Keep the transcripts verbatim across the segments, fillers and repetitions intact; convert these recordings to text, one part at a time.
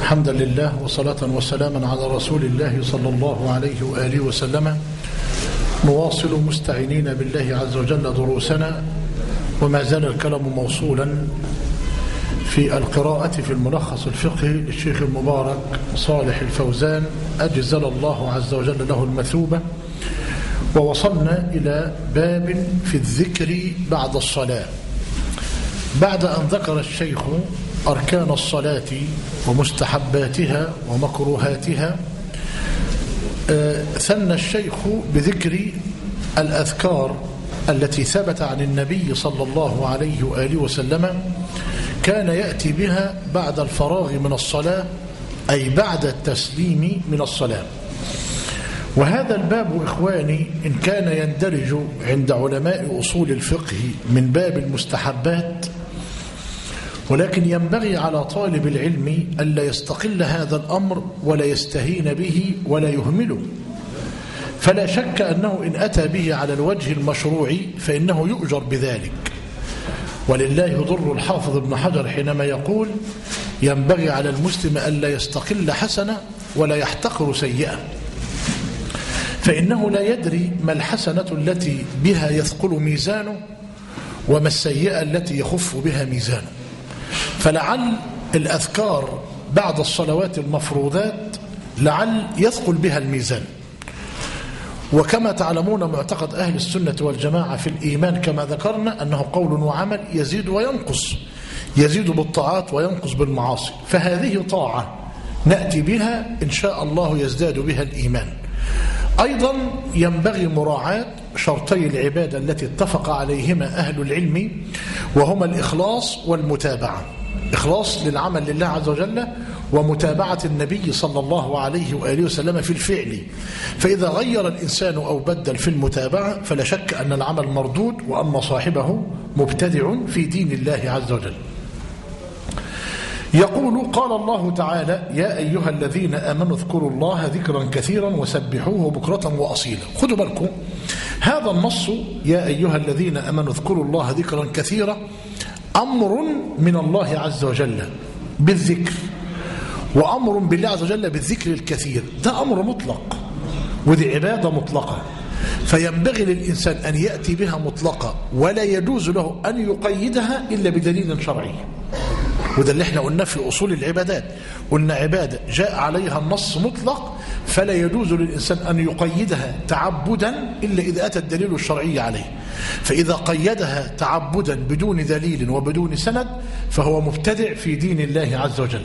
حمدا لله وصلاة وسلاما على رسول الله صلى الله عليه وآله وسلم. نواصل مستعينين بالله عز وجل دروسنا، وما زال الكلام موصولا في القراءة في الملخص الفقهي للشيخ المبارك صالح الفوزان أجزل الله عز وجل له المثوبة. ووصلنا إلى باب في الذكر بعد الصلاة، بعد أن ذكر الشيخ أركان الصلاة ومستحباتها ومكروهاتها. ثنى الشيخ بذكر الأذكار التي ثبت عن النبي صلى الله عليه وآله وسلم كان يأتي بها بعد الفراغ من الصلاة، أي بعد التسليم من الصلاة. وهذا الباب إخواني إن كان يندرج عند علماء أصول الفقه من باب المستحبات، ولكن ينبغي على طالب العلم ألا يستقل هذا الأمر ولا يستهين به ولا يهمله. فلا شك أنه إن أتى به على الوجه المشروع فإنه يؤجر بذلك. ولله يضر الحافظ ابن حجر حينما يقول ينبغي على المسلم ألا يستقل حسنة ولا يحتقر سيئة، فإنه لا يدري ما الحسنة التي بها يثقل ميزانه وما السيئة التي يخف بها ميزانه. فلعل الأذكار بعد الصلوات المفروضات لعل يثقل بها الميزان. وكما تعلمون معتقد أهل السنة والجماعة في الإيمان كما ذكرنا أنه قول وعمل يزيد وينقص، يزيد بالطاعات وينقص بالمعاصي. فهذه طاعة نأتي بها إن شاء الله يزداد بها الإيمان. أيضا ينبغي مراعاة شرطي العبادة التي اتفق عليهما أهل العلم، وهما الإخلاص والمتابعة. إخلاص للعمل لله عز وجل، ومتابعة النبي صلى الله عليه وآله وسلم في الفعل. فإذا غير الإنسان أو بدل في المتابعة فلا شك أن العمل مردود، وأن صاحبه مبتدع في دين الله عز وجل. يقول قال الله تعالى يا أيها الذين آمنوا اذكروا الله ذكرا كثيرا وسبحوه بكرة وأصيلا. خذوا بالكم هذا النص يا أيها الذين آمنوا اذكروا الله ذكرا كثيرا أمر من الله عز وجل بالذكر، وأمر بالله عز وجل بالذكر الكثير. ده أمر مطلق، وذي عبادة مطلقة، فينبغي للإنسان أن يأتي بها مطلقة، ولا يجوز له أن يقيدها إلا بدليل شرعي. وده اللي احنا قلنا في أصول العبادات، قلنا عبادة جاء عليها النص مطلق فلا يجوز للإنسان أن يقيدها تعبدا إلا إذا أتى الدليل الشرعي عليه. فإذا قيدها تعبدا بدون دليل وبدون سند فهو مبتدع في دين الله عز وجل.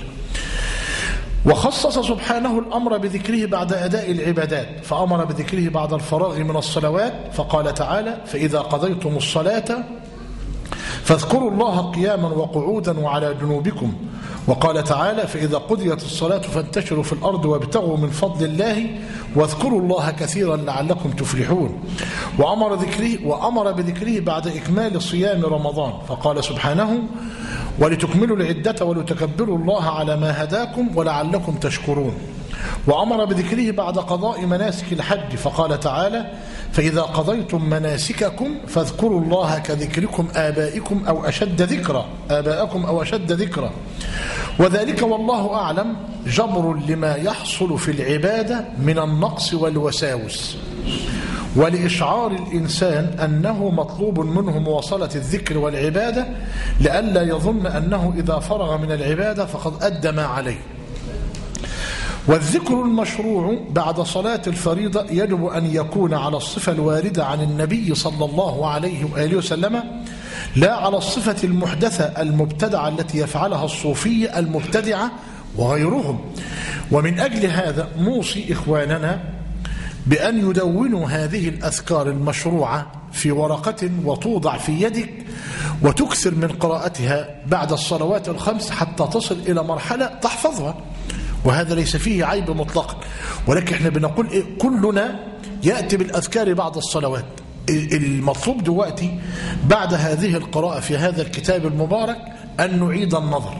وخصص سبحانه الأمر بذكره بعد أداء العبادات، فأمر بذكره بعد الفراغ من الصلوات، فقال تعالى فإذا قضيتم الصلاة فاذكروا الله قياما وقعودا وعلى جنوبكم. وقال تعالى فإذا قضيت الصلاة فانتشروا في الأرض وابتغوا من فضل الله واذكروا الله كثيرا لعلكم تفلحون. وأمر ذكره وأمر بذكره بعد إكمال صيام رمضان، فقال سبحانه ولتكملوا العدة ولتكبروا الله على ما هداكم ولعلكم تشكرون. وأمر بذكره بعد قضاء مناسك الحج، فقال تعالى فإذا قضيتم مناسككم فاذكروا الله كذكركم آبائكم أو أشد ذكرا آباءكم أو أشد ذكرا. وذلك والله أعلم جبر لما يحصل في العبادة من النقص والوساوس، ولإشعار الإنسان أنه مطلوب منه مواصلة الذكر والعبادة، لئلا يظن أنه إذا فرغ من العبادة فقد أدى ما عليه. والذكر المشروع بعد صلاة الفريضة يجب أن يكون على الصفة الواردة عن النبي صلى الله عليه وآله وسلم، لا على الصفة المحدثة المبتدعة التي يفعلها الصوفية المبتدعة وغيرهم. ومن أجل هذا نوصي إخواننا بأن يدونوا هذه الأذكار المشروعة في ورقة وتوضع في يدك، وتكثر من قراءتها بعد الصلوات الخمس حتى تصل إلى مرحلة تحفظها. وهذا ليس فيه عيب مطلقا، ولكن احنا بنقول إيه؟ كلنا يأتي بالأذكار بعد الصلوات. المطلوب دلوقتي بعد هذه القراءة في هذا الكتاب المبارك أن نعيد النظر،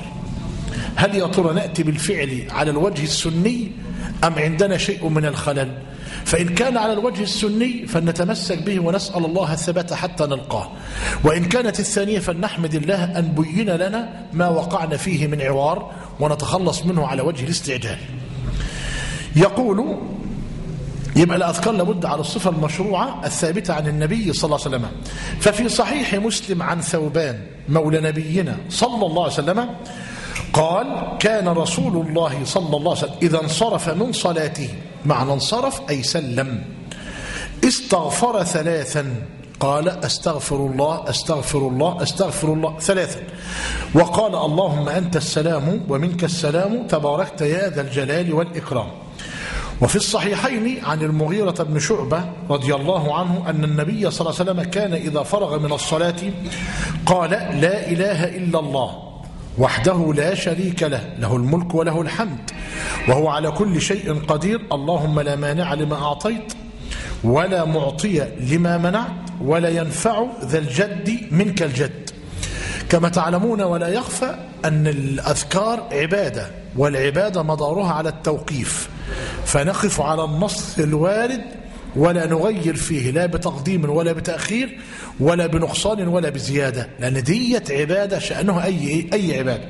هل يا ترى نأتي بالفعل على الوجه السني أم عندنا شيء من الخلل؟ فإن كان على الوجه السني فلنتمسك به ونسأل الله الثبات حتى نلقاه، وإن كانت الثانية فلنحمد الله أن بين لنا ما وقعنا فيه من عوار ونتخلص منه على وجه الاستعجال. يقول يبقى الأذكار لابد على الصفة المشروعة الثابتة عن النبي صلى الله عليه وسلم. ففي صحيح مسلم عن ثوبان مولى نبينا صلى الله عليه وسلم قال كان رسول الله صلى الله عليه وسلم إذا انصرف من صلاته، معنى انصرف أي سلم، استغفر ثلاثا، قال أستغفر الله أستغفر الله أستغفر الله ثلاثا، وقال اللهم أنت السلام ومنك السلام تباركت يا ذا الجلال والإكرام. وفي الصحيحين عن المغيرة بن شعبة رضي الله عنه أن النبي صلى الله عليه وسلم كان إذا فرغ من الصلاة قال لا إله إلا الله وحده لا شريك له له الملك وله الحمد وهو على كل شيء قدير، اللهم لا مانع لما أعطيت ولا معطي لما منعت ولا ينفع ذا الجد منك الجد. كما تعلمون ولا يخفى أن الأذكار عبادة، والعبادة مدارها على التوقيف، فنقف على النص الوارد ولا نغير فيه لا بتقديم ولا بتأخير ولا بنقصان ولا بزيادة، لأن ديت عبادة شأنها أي, أي عبادة.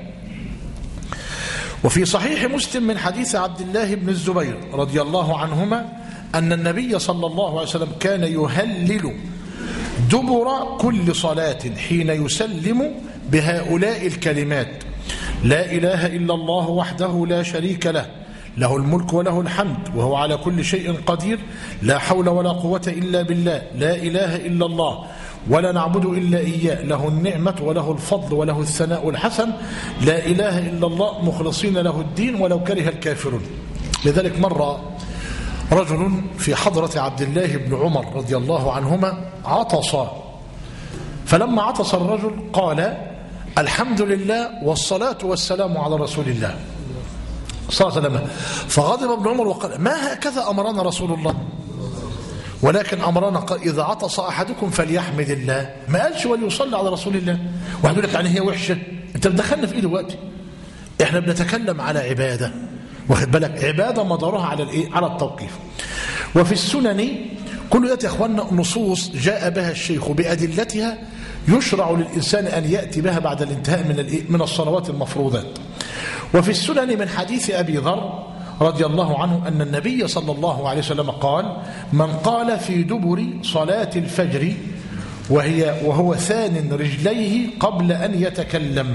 وفي صحيح مسلم من حديث عبد الله بن الزبير رضي الله عنهما أن النبي صلى الله عليه وسلم كان يهلل دبر كل صلاة حين يسلم بهؤلاء الكلمات: لا إله إلا الله وحده لا شريك له له الملك وله الحمد وهو على كل شيء قدير، لا حول ولا قوة إلا بالله، لا إله إلا الله ولا نعبد إلا إياه، له النعمة وله الفضل وله الثناء الحسن، لا إله إلا الله مخلصين له الدين ولو كره الكافرون. لذلك مر رجل في حضرة عبد الله بن عمر رضي الله عنهما عطس، فلما عطس الرجل قال الحمد لله والصلاة والسلام على رسول الله صلى الله عليه وسلم. فغضب ابن عمر وقال ما هكذا أمرنا رسول الله، ولكن أمرنا قال إذا عطس أحدكم فليحمد الله، ما قالش وليصلي على رسول الله. واحد يقول لك يعني هي وحشة، انت بتدخلنا في ايه دلوقتي؟ احنا بنتكلم على عبادة، واخد بالك، عبادة مدارها على الايه؟ على التوقيف. وفي السنن كل ذات يا اخواننا نصوص جاء بها الشيخ بأدلتها يشرع للإنسان أن يأتي بها بعد الانتهاء من الايه؟ من الصلوات المفروضات. وفي السنن من حديث أبي ذر رضي الله عنه أن النبي صلى الله عليه وسلم قال من قال في دبر صلاة الفجر وهي وهو ثان رجليه قبل أن يتكلم،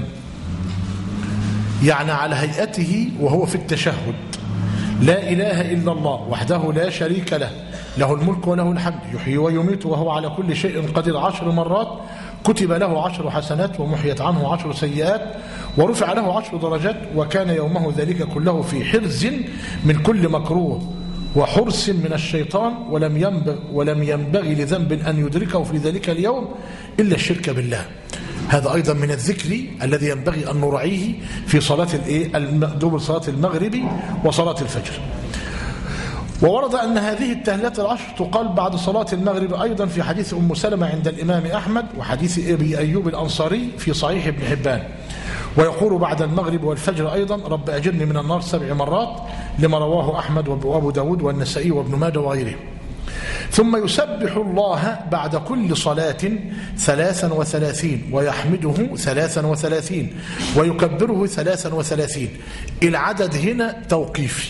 يعني على هيئته وهو في التشهد: لا إله إلا الله وحده لا شريك له له الملك وله الحمد يحيي ويميت وهو على كل شيء قدير عشر مرات، كتب له عشر حسنات ومحيت عنه عشر سيئات ورفع له عشر درجات، وكان يومه ذلك كله في حرز من كل مكروه وحرس من الشيطان، ولم ينبغ ولم ينبغي لذنب أن يدركه في ذلك اليوم إلا الشرك بالله. هذا أيضا من الذكر الذي ينبغي أن نراعيه في صلاة دبر صلاة المغرب وصلاة الفجر. وورد أن هذه التهلات العشر تقال بعد صلاة المغرب أيضا في حديث أم سلمة عند الإمام أحمد وحديث أبي أيوب الأنصاري في صحيح ابن حبان. ويقول بعد المغرب والفجر أيضا رب أجرني من النار سبع مرات، لما رواه أحمد وأبو داود والنسائي وابن ماجه وغيره. ثم يسبح الله بعد كل صلاة ثلاثا وثلاثين ويحمده ثلاثا وثلاثين ويكبره ثلاثا وثلاثين. العدد هنا توقيفي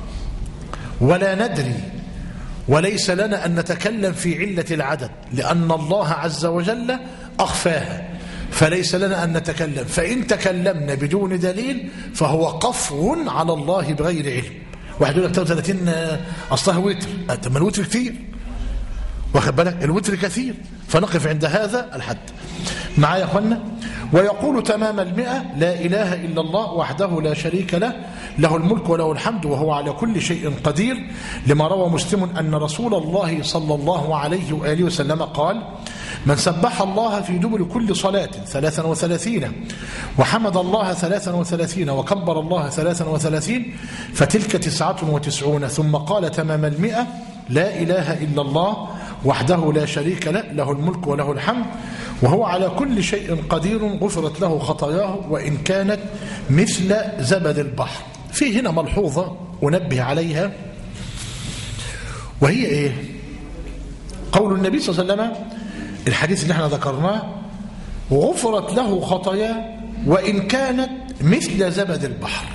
ولا ندري، وليس لنا أن نتكلم في علة العدد لأن الله عز وجل أخفاها، فليس لنا أن نتكلم. فإن تكلمنا بدون دليل فهو قفو على الله بغير علم. واحد يقول لك ثلاثين أصلها وتر، طب ما الوتر كتير، واخد بالك، الوتر كثير، فنقف عند هذا الحد. معايا يا اخوانا؟ ويقول تمام المئة: لا إله إلا الله وحده لا شريك له له الملك وله الحمد وهو على كل شيء قدير، لما روى مسلم أن رسول الله صلى الله عليه وآله وسلم قال: من سبح الله في دبر كل صلاة ثلاثا وثلاثين وحمد الله ثلاثا وثلاثين وكبر الله ثلاثا وثلاثين فتلك تسعة وتسعون. ثم قال تمام المئة: لا إله إلا الله وحده لا شريك له له الملك وله الحمد وهو على كل شيء قدير، غفرت له خطاياه وإن كانت مثل زبد البحر. في هنا ملحوظة أنبه عليها، وهي إيه؟ قول النبي صلى الله عليه وسلم الحديث اللي احنا ذكرناه: غفرت له خطاياه وإن كانت مثل زبد البحر.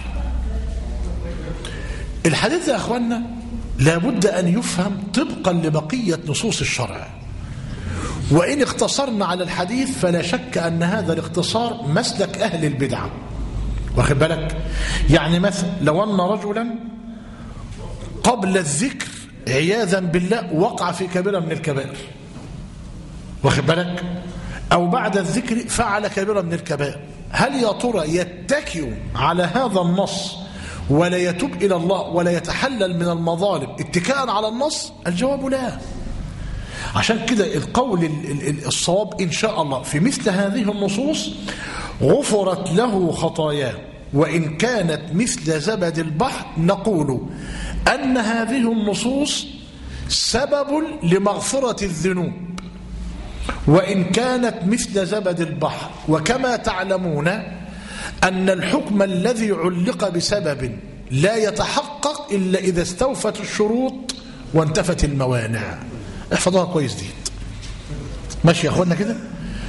الحديث يا أخوانا لابد أن يفهم طبقا لبقية نصوص الشرع، وإن اختصرنا على الحديث فلا شك أن هذا الاختصار مسلك أهل البدعة. واخد بالك؟ يعني مثلا لو أن رجلا قبل الذكر عياذا بالله وقع في كبيرة من الكبائر، واخد بالك؟ أو بعد الذكر فعل كبيرة من الكبائر، هل يا ترى يتكئ على هذا النص ولا يتوب إلى الله ولا يتحلل من المظالم اتكاء على النص؟ الجواب لا. عشان كده القول الصواب إن شاء الله في مثل هذه النصوص: غفرت له خطاياه وإن كانت مثل زبد البحر، نقول أن هذه النصوص سبب لمغفرة الذنوب وإن كانت مثل زبد البحر. وكما تعلمون أن الحكم الذي علق بسبب لا يتحقق إلا إذا استوفت الشروط وانتفت الموانع. احفظوها كويس دي، ماشي يا أخوانا كده؟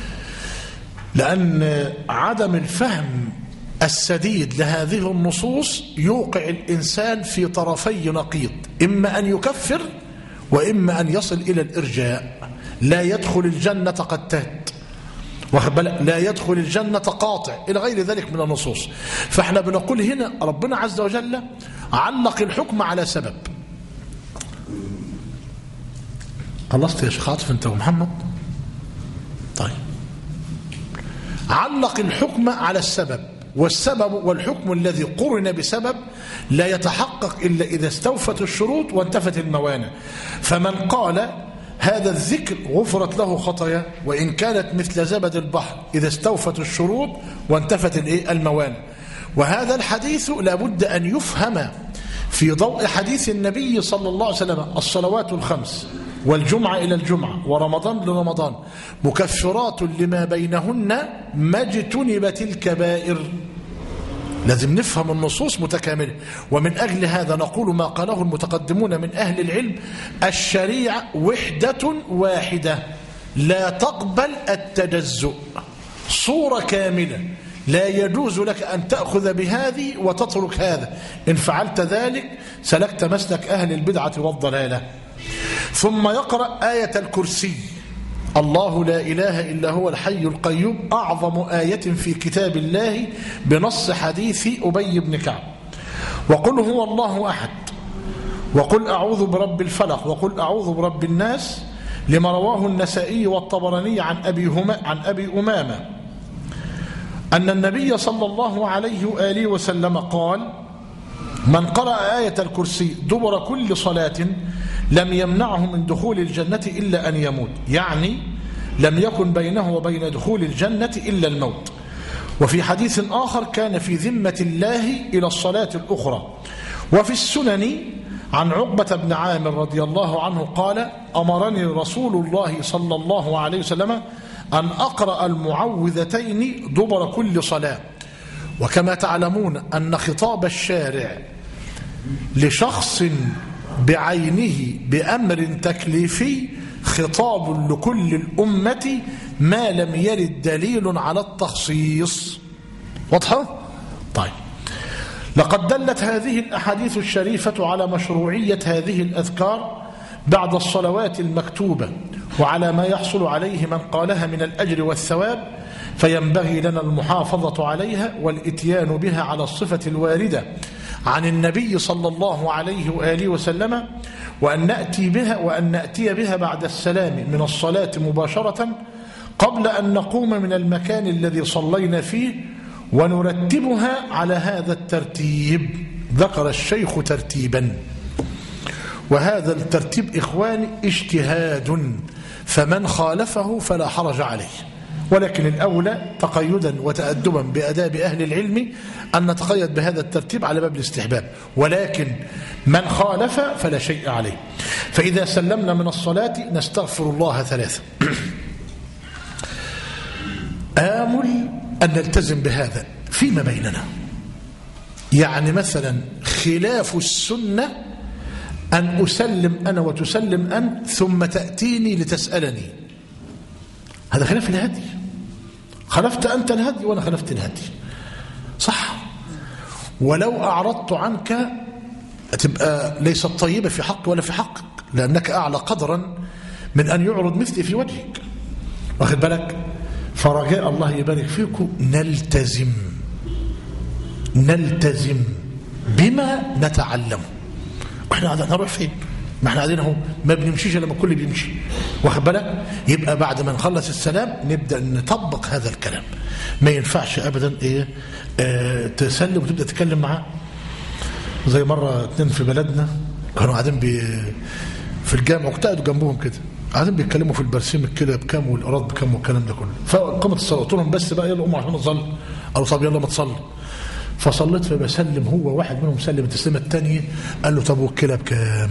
لأن عدم الفهم السديد لهذه النصوص يوقع الإنسان في طرفي نقيض، إما أن يكفر وإما أن يصل إلى الإرجاء. لا يدخل الجنة قتات، لا يدخل الجنة قاطع، إلى غير ذلك من النصوص. فاحنا بنقول هنا ربنا عز وجل علق الحكم على سبب. خلصت يا شيخ عاطف انت ومحمد؟ طيب، علق الحكم على السبب، والسبب والحكم الذي قرن بسبب لا يتحقق إلا إذا استوفت الشروط وانتفت الموانع. فمن قال هذا الذكر غفرت له خطاياه وإن كانت مثل زبد البحر إذا استوفت الشروط وانتفت الموانع. وهذا الحديث لابد أن يفهم في ضوء حديث النبي صلى الله عليه وسلم: الصلوات الخمس والجمعة إلى الجمعة ورمضان لرمضان مكفرات لما بينهن ما اجتنبت الكبائر. لازم نفهم النصوص متكاملة. ومن أجل هذا نقول ما قاله المتقدمون من أهل العلم: الشريعة وحدة واحدة لا تقبل التجزؤ، صورة كاملة، لا يجوز لك أن تأخذ بهذه وتترك هذا. إن فعلت ذلك سلكت مسلك أهل البدعة والضلالة. ثم يقرأ آية الكرسي: الله لا إله إلا هو الحي القيوم، أعظم آية في كتاب الله بنص حديث أبي بن كعب. وقل هو الله أحد، وقل أعوذ برب الفلق، وقل أعوذ برب الناس، لما رواه النسائي والطبراني عن أبي, هم عن أبي أمامة أن النبي صلى الله عليه وآله وسلم قال: من قرأ آية الكرسي دبر كل صلاة لم يمنعه من دخول الجنة إلا أن يموت، يعني لم يكن بينه وبين دخول الجنة إلا الموت. وفي حديث آخر: كان في ذمة الله إلى الصلاة الأخرى. وفي السنن عن عقبة بن عامر رضي الله عنه قال: أمرني رسول الله صلى الله عليه وسلم أن أقرأ المعوذتين دبر كل صلاة. وكما تعلمون أن خطاب الشارع لشخص بعينه بأمر تكليفي خطاب لكل الأمة ما لم يرد دليل على التخصيص. واضحة؟ طيب، لقد دلت هذه الأحاديث الشريفة على مشروعية هذه الأذكار بعد الصلوات المكتوبة وعلى ما يحصل عليه من قالها من الأجر والثواب، فينبغي لنا المحافظة عليها والإتيان بها على الصفة الواردة عن النبي صلى الله عليه وآله وسلم، وأن نأتي بها وأن نأتي بها بعد السلام من الصلاة مباشرة قبل أن نقوم من المكان الذي صلينا فيه، ونرتبها على هذا الترتيب. ذكر الشيخ ترتيبا، وهذا الترتيب إخواني اجتهاد، فمن خالفه فلا حرج عليه، ولكن الأولى تقيدا وتأدبا بأداب أهل العلم أن نتقيد بهذا الترتيب على باب الاستحباب، ولكن من خالف فلا شيء عليه. فإذا سلمنا من الصلاة نستغفر الله ثلاثة. آمل أن نلتزم بهذا فيما بيننا. يعني مثلا خلاف السنة أن أسلم أنا وتسلم أنت ثم تأتيني لتسألني، هذا خلاف الهدي. خلفت أنت الهدي وأنا خلفت الهدي، صح؟ ولو أعرضت عنك تبقى ليست طيبة في حق ولا في حقك، لأنك أعلى قدرا من أن يعرض مثلي في وجهك، واخد بالك؟ فرجاء الله يبارك فيكم نلتزم نلتزم بما نتعلمه. واحنا قاعدين نروح فين؟ ما احنا قاعدين اهو ما بنمشيش لما الكل بيمشي، واخد بالك؟ يبقى بعد ما نخلص السلام نبدا نطبق هذا الكلام. ما ينفعش ابدا ايه اه تسلم وتبدا تتكلم معاه. زي مره اتنين في بلدنا كانوا قاعدين بي في الجامع واقتعدوا جنبهم كده، قاعدين بيتكلموا في البرسيم كده بكام والايراد بكام والكلام ده كله. فقامت الصلاه قلت لهم بس بقى يلا قوموا عشان نصلي. قالوا طب يلا ما تصلي. فصليت فبسلم، هو واحد منهم سلم التسليمه الثانيه قال له طب والكلى بكام؟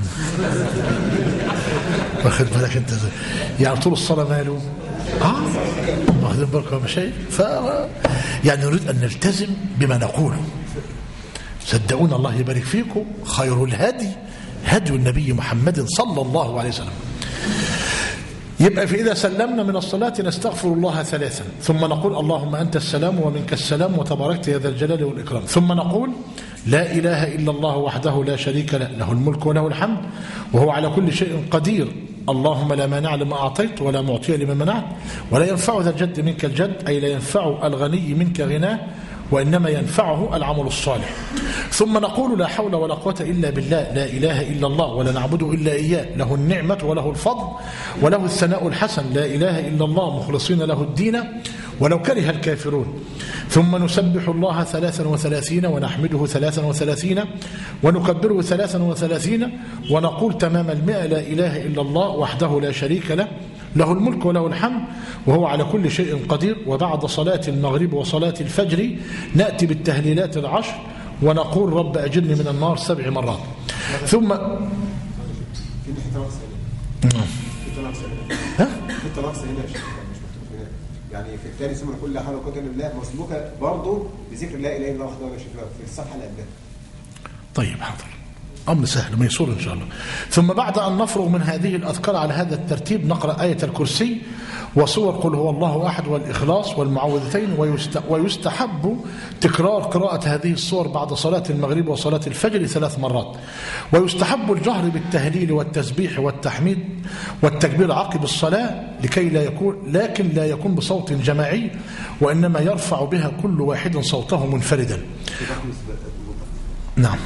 واخد بالك انت ازاي؟ يعني طول الصلاه ماله؟ اه واخدين بالكم يا مشايخ؟ ف يعني نريد ان نلتزم بما نقوله. صدقونا الله يبارك فيكم، خير الهدي هدي النبي محمد صلى الله عليه وسلم. يبقى فإذا سلمنا من الصلاة نستغفر الله ثلاثا، ثم نقول اللهم أنت السلام ومنك السلام وتباركت يا ذا الجلال والإكرام، ثم نقول لا إله إلا الله وحده لا شريك له، له الملك وله الحمد وهو على كل شيء قدير، اللهم لا مانع لما أعطيت ولا معطي لما منعت ولا ينفع ذا الجد منك الجد، أي لا ينفع الغني منك غناه وإنما ينفعه العمل الصالح. ثم نقول لا حول ولا قوة إلا بالله، لا إله إلا الله ولا نعبد إلا إياه، له النعمة وله الفضل وله الثناء الحسن، لا إله إلا الله مخلصين له الدين ولو كره الكافرون. ثم نسبح الله ثلاثا وثلاثين ونحمده ثلاثا وثلاثين ونكبره ثلاثا وثلاثين ونقول تمام المئة لا إله إلا الله وحده لا شريك له، له الملك وله الحمد وهو على كل شيء قدير. وبعد صلاة المغرب وصلاة الفجر نأتي بالتهليلات العشر ونقول رب أجرني من النار سبع مرات. ثم يعني في الثاني ثم نقول لا حول ولا قوة إلا بالله مسبوكة برضه بذكر لا إله إلا الله وحده لا شريك له في الصفحة اللي قبلها. طيب حاضر، أمر سهل ميسور إن شاء الله. ثم بعد أن نفرغ من هذه الأذكار على هذا الترتيب نقرأ آية الكرسي وصور قل هو الله أحد والإخلاص والمعوذتين، ويستحب تكرار قراءة هذه الصور بعد صلاة المغرب وصلاة الفجر ثلاث مرات. ويستحب الجهر بالتهليل والتسبيح والتحميد والتكبير عقب الصلاة لكي لا يكون لكن لا يكون بصوت جماعي، وإنما يرفع بها كل واحد صوته منفردا. نعم.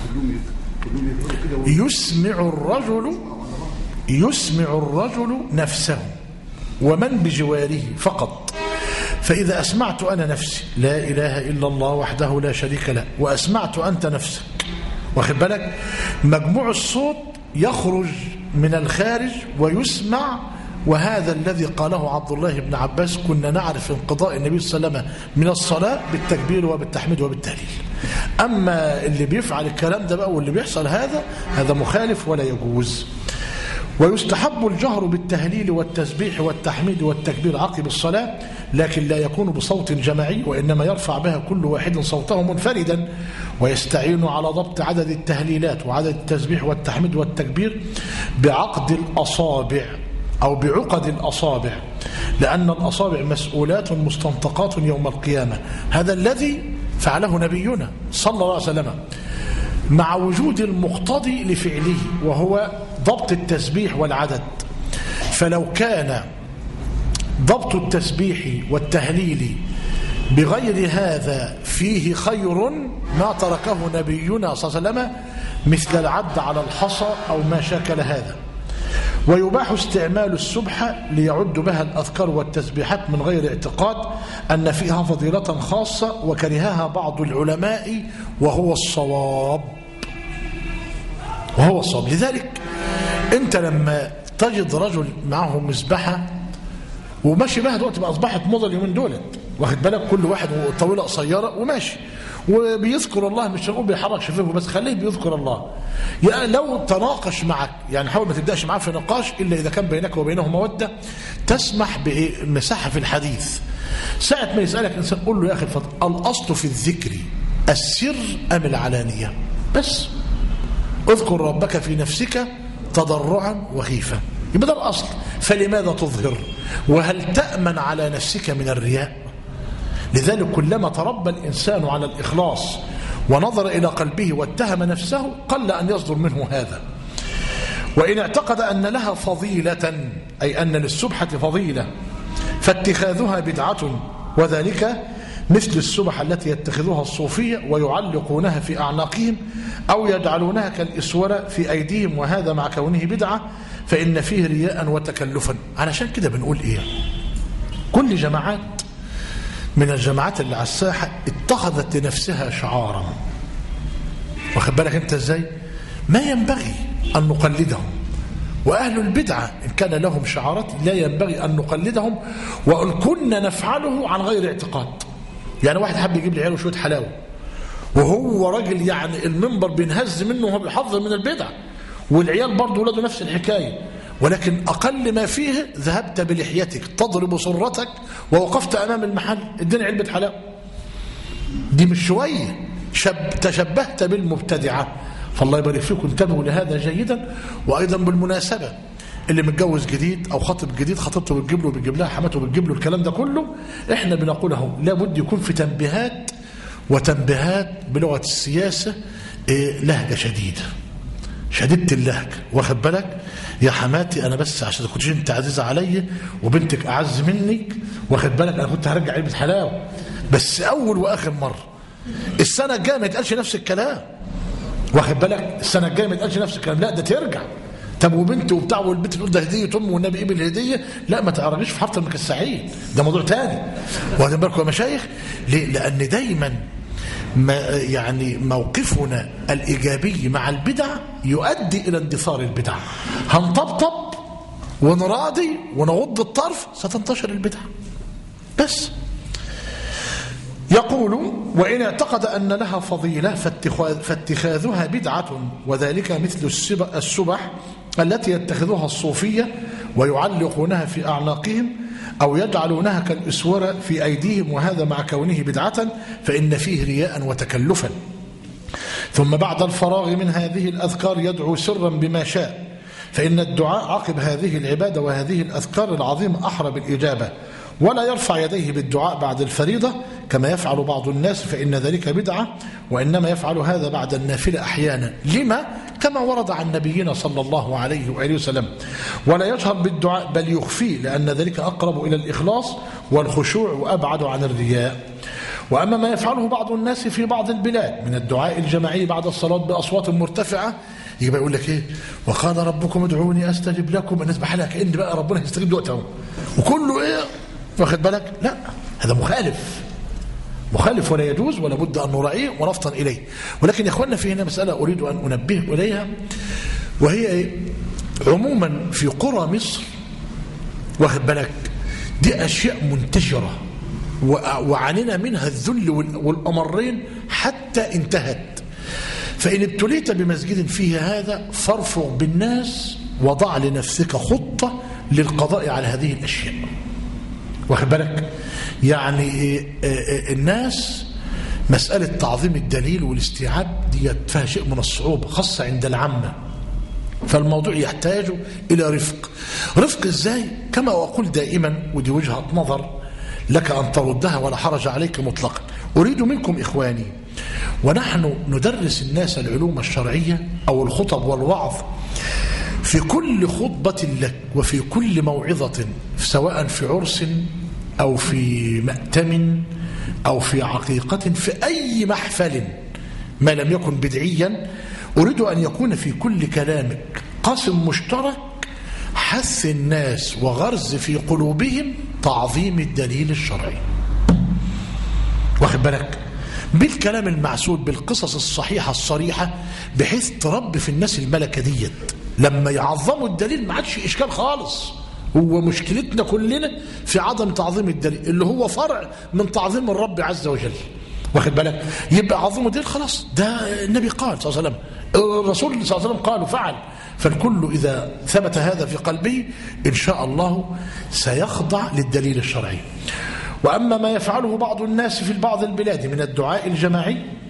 يسمع الرجل يسمع الرجل نفسه ومن بجواره فقط. فإذا أسمعت أنا نفسي لا إله إلا الله وحده لا شريك له وأسمعت أنت نفسك، واخد بالك، مجموع الصوت يخرج من الخارج ويسمع. وهذا الذي قاله عبد الله بن عباس كنا نعرف انقضاء النبي صلى الله عليه وسلم من الصلاة بالتكبير وبالتحميد وبالتهليل. أما اللي بيفعل الكلام ده بقى واللي بيحصل هذا هذا مخالف ولا يجوز. ويستحب الجهر بالتهليل والتسبيح والتحميد والتكبير عقب الصلاة، لكن لا يكون بصوت جماعي، وإنما يرفع بها كل واحد صوته منفردا، ويستعين على ضبط عدد التهليلات وعدد التسبيح والتحميد والتكبير بعقد الأصابع أو بعقد الأصابع، لأن الأصابع مسؤولات مستنطقات يوم القيامة. هذا الذي فعله نبينا صلى الله عليه وسلم مع وجود المقتضي لفعله وهو ضبط التسبيح والعدد. فلو كان ضبط التسبيح والتهليل بغير هذا فيه خير ما تركه نبينا صلى الله عليه وسلم مثل العد على الحصى أو ما شاكل هذا. ويباح استعمال السبحة ليعد بها الأذكار والتسبيحات من غير اعتقاد أن فيها فضيلة خاصة، وكرهها بعض العلماء وهو الصواب وهو الصواب لذلك أنت لما تجد رجل معه مذبحة وماشي بها دلوقتي بقى أصبحت موضة اليومين دولت، واخد بالك، كل واحد طويلة قصيرة وماشي وبيذكر الله، مش هنقول بيحرك شفافه بس خليه بيذكر الله. يعني لو تناقش معك، يعني حاول ما تبداش معاه في نقاش الا اذا كان بينك وبينه موده تسمح بمساحه في الحديث. ساعه ما يسالك انسان قول له يا اخي الفضل الاصل في الذكر السر ام العلانيه؟ بس اذكر ربك في نفسك تضرعا وخيفة. يبقى ده الأصل. فلماذا تظهر؟ وهل تأمن على نفسك من الرياء؟ لذلك كلما تربى الإنسان على الإخلاص ونظر إلى قلبه واتهم نفسه قل أن يصدر منه هذا. وإن اعتقد أن لها فضيلة، أي أن للسبحة فضيلة، فاتخاذها بدعة، وذلك مثل السبح التي يتخذوها الصوفية ويعلقونها في أعناقهم أو يجعلونها كالإسورة في أيديهم، وهذا مع كونه بدعة فإن فيه رياء وتكلفا. علشان كده بنقول إيه؟ كل جماعات من الجماعات اللي على الساحة اتخذت لنفسها شعارا، واخد بالك انت ازاي؟ ما ينبغي أن نقلدهم. وأهل البدعة إن كان لهم شعارات لا ينبغي أن نقلدهم، وإن كنا نفعله عن غير اعتقاد. يعني واحد حب يجيب لعياله شوية حلاوة وهو راجل يعني المنبر بينهز منه وهو بيحذر من البدعة، والعيال برضه ولاده نفس الحكاية، ولكن أقل ما فيه ذهبت بلحيتك تضرب سرتك ووقفت أمام المحل اديني علبة حلاوة. دي مش شوية، شب تشبهت بالمبتدعة. فالله يبارك فيكم انتبهوا لهذا جيدا. وأيضا بالمناسبة اللي متجوز جديد أو خاطب جديد، خطيبته بتجيب له بتجيب لها، حماته بتجيب له، الكلام ده كله احنا بنقوله لابد يكون في تنبيهات، وتنبيهات بلغة السياسة إيه لهجة شديدة، شديدة اللهجة، واخد بالك يا حماتي أنا بس عشان كنتش أنت عزيزة علي وبنتك أعز منك، واخد بالك أنا كنت هرجع علبة حلاوة بس أول وآخر مرة. السنة الجاية ما يتقالش نفس الكلام، واخد بالك السنة الجاية ما يتقالش نفس الكلام، لا ده ترجع. طب وبنت وبتاع والبنت تقول ده هدية أم والنبي إيه بالهدية؟ لا ما تعرفيش في حاره المكسعين، ده موضوع تاني. واخد بالكم يا مشايخ؟ ليه؟ لأن دايما ما يعني موقفنا الإيجابي مع البدع يؤدي إلى اندثار البدع. هنطبطب ونراضي ونغض الطرف ستنتشر البدع بس. يقول وإن اعتقد أن لها فضيلة فاتخاذها بدعة، وذلك مثل السبح التي يتخذها الصوفية ويعلقونها في أعناقهم أو يجعلونها كالإسورة في أيديهم، وهذا مع كونه بدعة فإن فيه رياء وتكلفا. ثم بعد الفراغ من هذه الأذكار يدعو سرا بما شاء، فإن الدعاء عقب هذه العبادة وهذه الأذكار العظيمة أحرى بالإجابة، ولا يرفع يديه بالدعاء بعد الفريضة كما يفعل بعض الناس فإن ذلك بدعة، وإنما يفعل هذا بعد النافلة أحيانا. لما؟ كما ورد عن نبينا صلى الله عليه وآله وسلم. ولا يجهر بالدعاء بل يخفيه، لأن ذلك أقرب إلى الإخلاص والخشوع وأبعد عن الرياء. وأما ما يفعله بعض الناس في بعض البلاد من الدعاء الجماعي بعد الصلاة بأصوات مرتفعة، يبقى يقول لك إيه؟ وقال ربكم ادعوني أستجب لكم. الناس بحالها كأن بقى ربنا يستجيب دلوقتي وكله إيه؟ واخد بالك؟ لا، هذا مخالف مخالف ولا يجوز، ولا بد أن نراعيه ونفطن إليه. ولكن يا أخوانا في هنا مسألة أريد أن أنبه إليها، وهي عموما في قرى مصر، واخد بالك، دي أشياء منتشرة وعانينا منها الذل والأمرين حتى انتهت. فإن ابتليت بمسجد فيه هذا فارفع بالناس وضع لنفسك خطة للقضاء على هذه الأشياء، واخد بالك. يعني الناس مسألة تعظيم الدليل والاستيعاب دي فيها شيء من الصعوبة خاصة عند العامة، فالموضوع يحتاج إلى رفق. رفق إزاي؟ كما أقول دائما، ودي وجهة نظر لك أن تردها ولا حرج عليك مطلقا. أريد منكم إخواني ونحن ندرس الناس العلوم الشرعية أو الخطب والوعظ، في كل خطبة لك وفي كل موعظة، سواء في عرس أو في مأتم أو في عقيقة، في أي محفل ما لم يكن بدعيا، أريد أن يكون في كل كلامك قاسم مشترك حث الناس وغرز في قلوبهم تعظيم الدليل الشرعي، واخد بالك، بالكلام المعسول بالقصص الصحيحة الصريحة، بحيث تربي في الناس الملكة ديت. لما يعظموا الدليل ما عادش إشكال خالص. هو مشكلتنا كلنا في عدم تعظيم الدليل اللي هو فرع من تعظيم الرب عز وجل، واخد بالك. يبقى عظموا الدليل خلاص، ده النبي قال صلى الله عليه وسلم، الرسول صلى الله عليه وسلم قال وفعل، فالكل إذا ثبت هذا في قلبه إن شاء الله سيخضع للدليل الشرعي. وأما ما يفعله بعض الناس في بعض البلاد من الدعاء الجماعي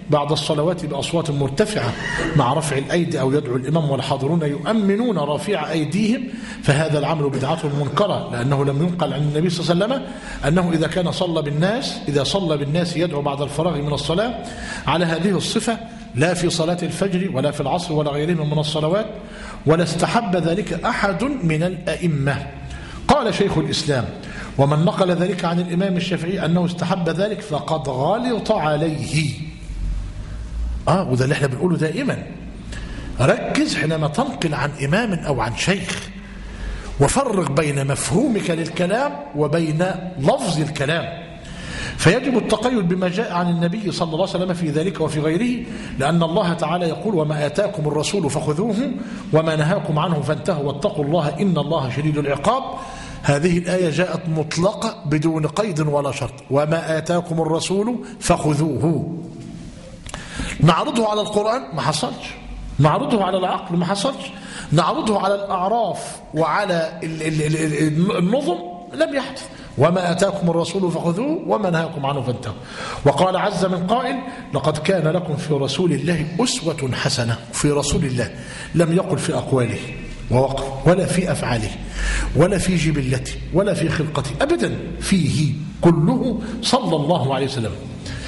بعد الصلوات بأصوات مرتفعة مع رفع الأيدي أو يدعو الإمام والحاضرون يؤمنون رافع أيديهم، فهذا العمل بدعة منكرة، لأنه لم ينقل عن النبي صلى الله عليه وسلم أنه إذا كان صلى بالناس إذا صلى بالناس يدعو بعد الفراغ من الصلاة على هذه الصفة، لا في صلاة الفجر ولا في العصر ولا غيرهم من الصلوات، ولا استحب ذلك أحد من الأئمة. قال شيخ الإسلام: ومن نقل ذلك عن الإمام الشافعي أنه استحب ذلك فقد غلط عليه. آه وده اللي احنا بنقوله دائما، ركز حينما تنقل عن إمام أو عن شيخ، وفرق بين مفهومك للكلام وبين لفظ الكلام. فيجب التقيد بما جاء عن النبي صلى الله عليه وسلم في ذلك وفي غيره، لأن الله تعالى يقول: وما آتاكم الرسول فخذوه وما نهاكم عنه فانتهوا واتقوا الله إن الله شديد العقاب. هذه الآية جاءت مطلقة بدون قيد ولا شرط، وما آتاكم الرسول فخذوه. نعرضه على القرآن ما حصلش، نعرضه على العقل ما حصلش، نعرضه على الأعراف وعلى النظم لم يحدث. وما آتاكم الرسول فخذوه وما نهاكم عنه فانتهوا. وقال عز من قائل: لقد كان لكم في رسول الله أسوة حسنة. في رسول الله لم يقل في أقواله ووقع ولا في أفعاله ولا في جبلته ولا في خلقته أبدا، فيه كله صلى الله عليه وسلم.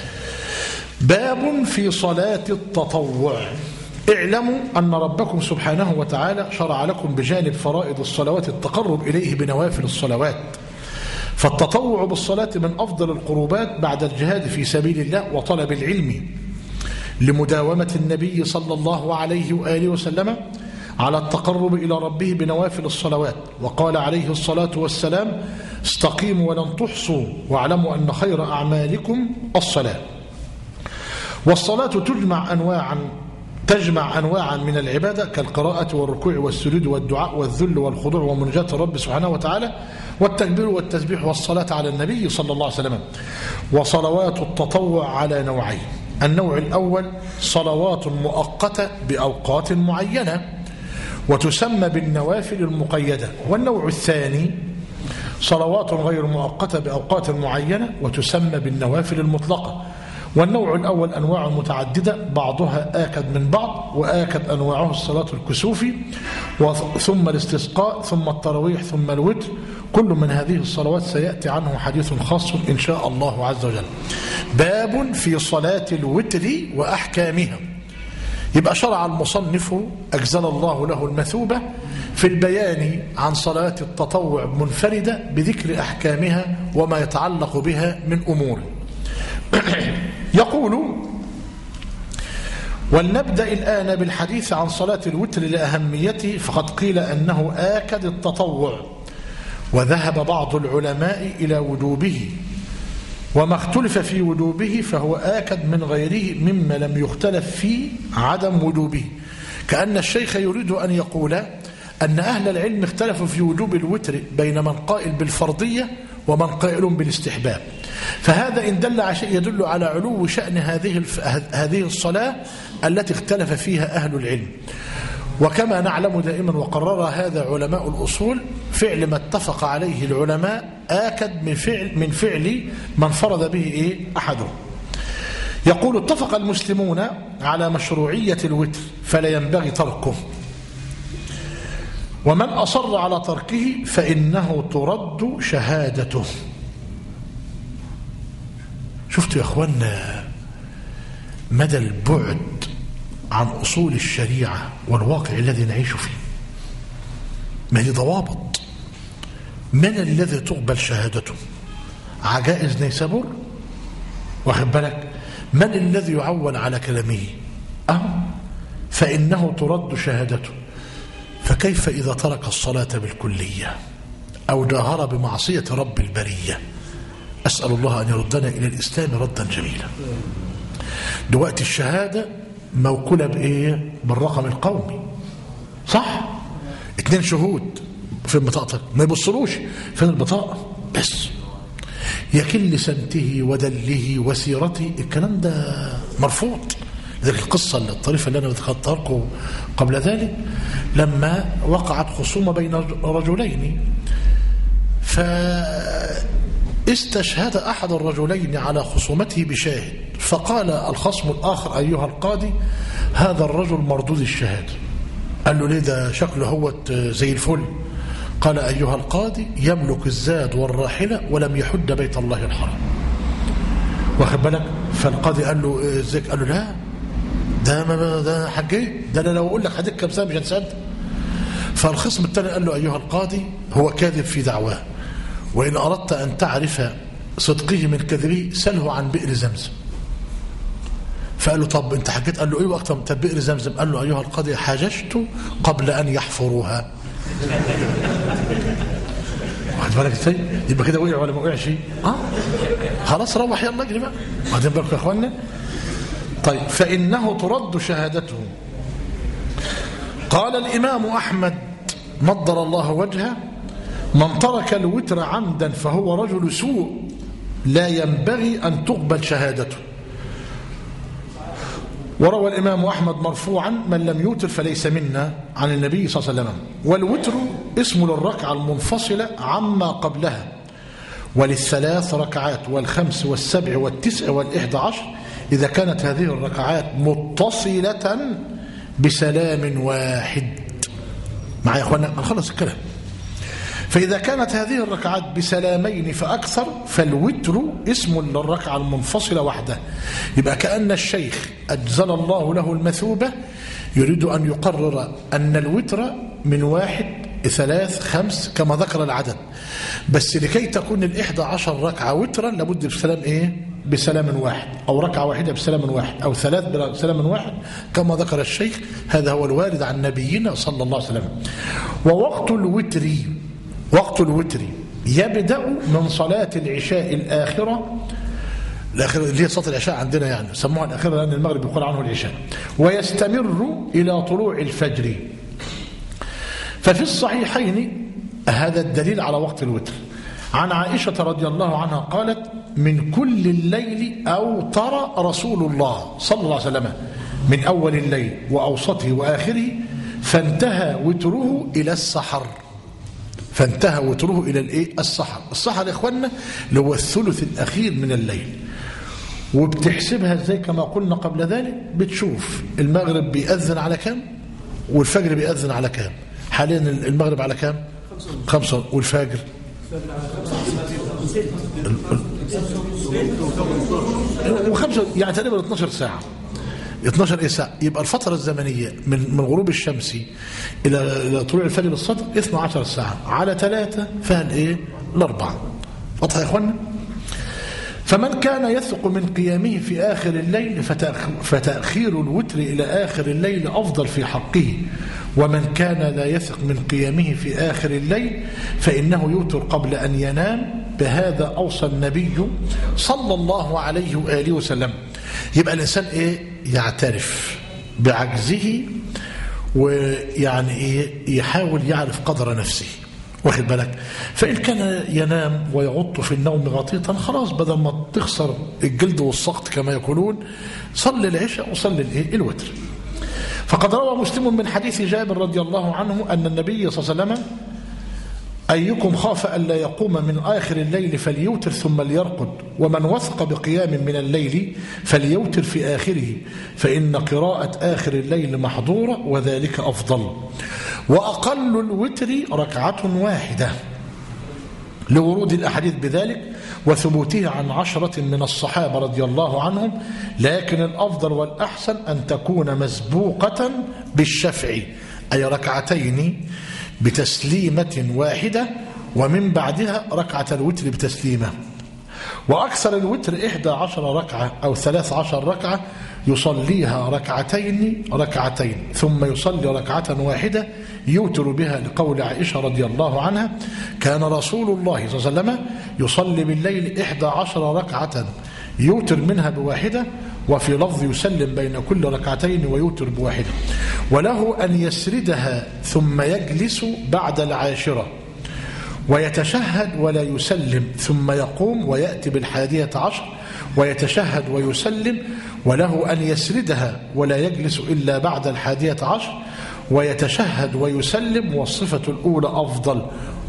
باب في صلاة التطوع. اعلموا أن ربكم سبحانه وتعالى شرع لكم بجانب فرائض الصلوات التقرب إليه بنوافل الصلوات، فالتطوع بالصلاة من أفضل القربات بعد الجهاد في سبيل الله وطلب العلم، لمداومة النبي صلى الله عليه وآله وسلم على التقرب إلى ربه بنوافل الصلوات. وقال عليه الصلاة والسلام: استقيموا ولن تحصوا واعلموا أن خير أعمالكم الصلاة. والصلاة تجمع أنواعا تجمع أنواعا من العبادة كالقراءة والركوع والسجود والدعاء والذل والخضوع ومناجاة الرب سبحانه وتعالى والتكبير والتسبيح والصلاة على النبي صلى الله عليه وسلم. وصلوات التطوع على نوعين: النوع الأول صلوات مؤقتة بأوقات معينة وتسمى بالنوافل المقيدة، والنوع الثاني صلوات غير مؤقتة بأوقات معينة وتسمى بالنوافل المطلقة. والنوع الأول أنواع متعددة بعضها آكد من بعض، وآكد أنواعه الصلاة الكسوفي ثم الاستسقاء ثم التراويح ثم الوتر. كل من هذه الصلوات سيأتي عنه حديث خاص إن شاء الله عز وجل. باب في صلاة الوتر وأحكامها. يبقى شرع المصنف أجزل الله له المثوبة في البيان عن صلاة التطوع منفردة بذكر أحكامها وما يتعلق بها من أمور. يقول: ولنبدأ الآن بالحديث عن صلاة الوتر لأهميته، فقد قيل أنه آكد التطوع، وذهب بعض العلماء إلى وجوبه، وما اختلف في وجوبه فهو آكد من غيره مما لم يختلف فيه عدم وجوبه. كأن الشيخ يريد أن يقول أن أهل العلم اختلفوا في وجوب الوتر بين من قائل بالفرضية ومن قائل بالاستحباب، فهذا إن دل على شيء يدل على علو شأن هذه هذه الصلاة التي اختلف فيها أهل العلم. وكما نعلم دائما وقرر هذا علماء الأصول، فعل ما اتفق عليه العلماء آكد من فعل من فعل من فرض به إيه أحدهم. يقول: اتفق المسلمون على مشروعية الوتر فلا ينبغي تركه، ومن أصر على تركه فإنه ترد شهادته. شفتوا يا أخوانا مدى البعد عن أصول الشريعة والواقع الذي نعيش فيه؟ ما هي ضوابط. من الذي تقبل شهادته؟ عجائز نيسابور؟ واخد بالك؟ من الذي يعول على كلامه؟ أه فإنه ترد شهادته. فكيف إذا ترك الصلاة بالكلية أو جاهر بمعصية رب البرية؟ أسأل الله أن يردنا إلى الإسلام ردا جميلا. دلوقتي الشهادة موكولة بإيه؟ بالرقم القومي، صح؟ اتنين شهود في بطاقتك ما يبصلوش فين البطاقة بس، يكل سمته ودله وسيرته، الكلام ده مرفوض. ذلك القصة الطريفة اللي أنا ذكرتها لكم قبل ذلك، لما وقعت خصومة بين رجلين، فالرجل استشهد أحد الرجلين على خصومته بشاهد، فقال الخصم الآخر أيها القاضي هذا الرجل مردود الشهادة. قال له ليه؟ ده شكله هو زي الفل. قال أيها القاضي يملك الزاد والراحلة ولم يحد بيت الله الحرام. واخد بالك؟ فالقاضي قال له ازيك؟ قال له لا ده ما ده حجي، ده انا لو اقول لك حديث كم سنه مش هتصدق. فالخصم الثاني قال له ايها القاضي هو كاذب في دعواه، وان اردت ان تعرف صدقه من كذبه سله عن بئر زمزم. فقال له طب انت حكيت؟ قال له ايوه اكتر. طب بئر زمزم؟ قال له ايها القاضي حاججت قبل ان يحفروها. واخد بالك ازاي؟ يبقى كده وقع ولا ما وقعش؟ اه خلاص روح يلا اجري بقى. واخدين بالكم يا اخوانا؟ طيب فانه ترد شهادته. قال الامام احمد نضر الله وجهه من ترك الوتر عمدا فهو رجل سوء لا ينبغي ان تقبل شهادته. وروى الإمام أحمد مرفوعا من لم يوتر فليس منا عن النبي صلى الله عليه وسلم. والوتر اسم للركعة المنفصلة عما قبلها، وللثلاث ركعات والخمس والسبع والتسع والإحدى عشر إذا كانت هذه الركعات متصلة بسلام واحد. معايا يا أخوانا؟ نخلص الكلام. فإذا كانت هذه الركعات بسلامين فأكثر فالوتر اسم للركعة المنفصلة وحده. يبقى كأن الشيخ أجزل الله له المثوبة يريد أن يقرر أن الوتر من واحد ثلاث خمس كما ذكر العدد، بس لكي تكون الإحدى عشر ركعة وترا لابد بسلام إيه؟ بسلام واحد، أو ركعة واحدة بسلام واحد، أو ثلاث بسلام واحد كما ذكر الشيخ. هذا هو الوارد عن نبينا صلى الله عليه وسلم. ووقت الوتر وقت الوتر يبدأ من صلاة العشاء الآخرة، الآخرة اللي هي صلاة العشاء عندنا يعني سموها الآخرة لأن المغرب يقول عنه العشاء، ويستمر إلى طلوع الفجر. ففي الصحيحين هذا الدليل على وقت الوتر. عن عائشة رضي الله عنها قالت من كل الليل أوتر رسول الله صلى الله عليه وسلم من أول الليل وأوسطه وآخره فانتهى وتره إلى السحر. فانتهى وتره إلى الايه؟ السحر. السحر يا اخوانا اللي هو الثلث الأخير من الليل. وبتحسبها ازاي؟ كما قلنا قبل ذلك بتشوف المغرب بيأذن على كام والفجر بيأذن على كام. حاليا المغرب على كام؟ خمسة. والفجر وخمسة، يعني تقريبا اثناشر ساعة. اثناشر ايه ساعة. يبقى الفترة الزمنية من من غروب الشمس إلى طلوع الفجر الصادق اثنتا عشرة ساعة على ثلاثة فيها الايه؟ الأربعة. واضح يا اخوانا؟ فمن كان يثق من قيامه في آخر الليل فتأخير الوتر إلى آخر الليل أفضل في حقه، ومن كان لا يثق من قيامه في آخر الليل فإنه يوتر قبل أن ينام. بهذا أوصى النبي صلى الله عليه وآله وسلم. يبقى الإنسان إيه؟ يعترف بعجزه، ويعني إيه؟ يحاول يعرف قدر نفسه. واخد بالك؟ فإن كان ينام ويغط في النوم غطيطا خلاص بدل ما تخسر الجلد والسقط كما يقولون صلي العشاء وصلي الايه؟ الوتر. فقد روى مسلم من حديث جابر رضي الله عنه أن النبي صلى الله عليه وسلم أيكم خاف ألا يقوم من آخر الليل فليوتر ثم ليرقد، ومن وثق بقيام من الليل فليوتر في آخره، فإن قراءة آخر الليل محظورة وذلك أفضل. وأقل الوتر ركعة واحدة لورود الأحاديث بذلك وثبوته عن عشرة من الصحابة رضي الله عنهم، لكن الأفضل والأحسن أن تكون مسبوقة بالشفع، أي ركعتين بتسليمة واحدة ومن بعدها ركعة الوتر بتسليمة. وأكثر الوتر إحدى عشر ركعة أو ثلاث عشر ركعة يصليها ركعتين ركعتين ثم يصلي ركعة واحدة يوتر بها، لقول عائشة رضي الله عنها كان رسول الله صلى الله عليه وسلم يصلي بالليل إحدى عشر ركعة يوتر منها بواحدة، وفي لفظ يسلم بين كل ركعتين ويوتر بواحدة. وله أن يسردها ثم يجلس بعد العاشرة ويتشهد ولا يسلم ثم يقوم ويأتي بالحادية عشر ويتشهد ويسلم، وله أن يسردها ولا يجلس إلا بعد الحادية عشر ويتشهد ويسلم، والصفة الأولى أفضل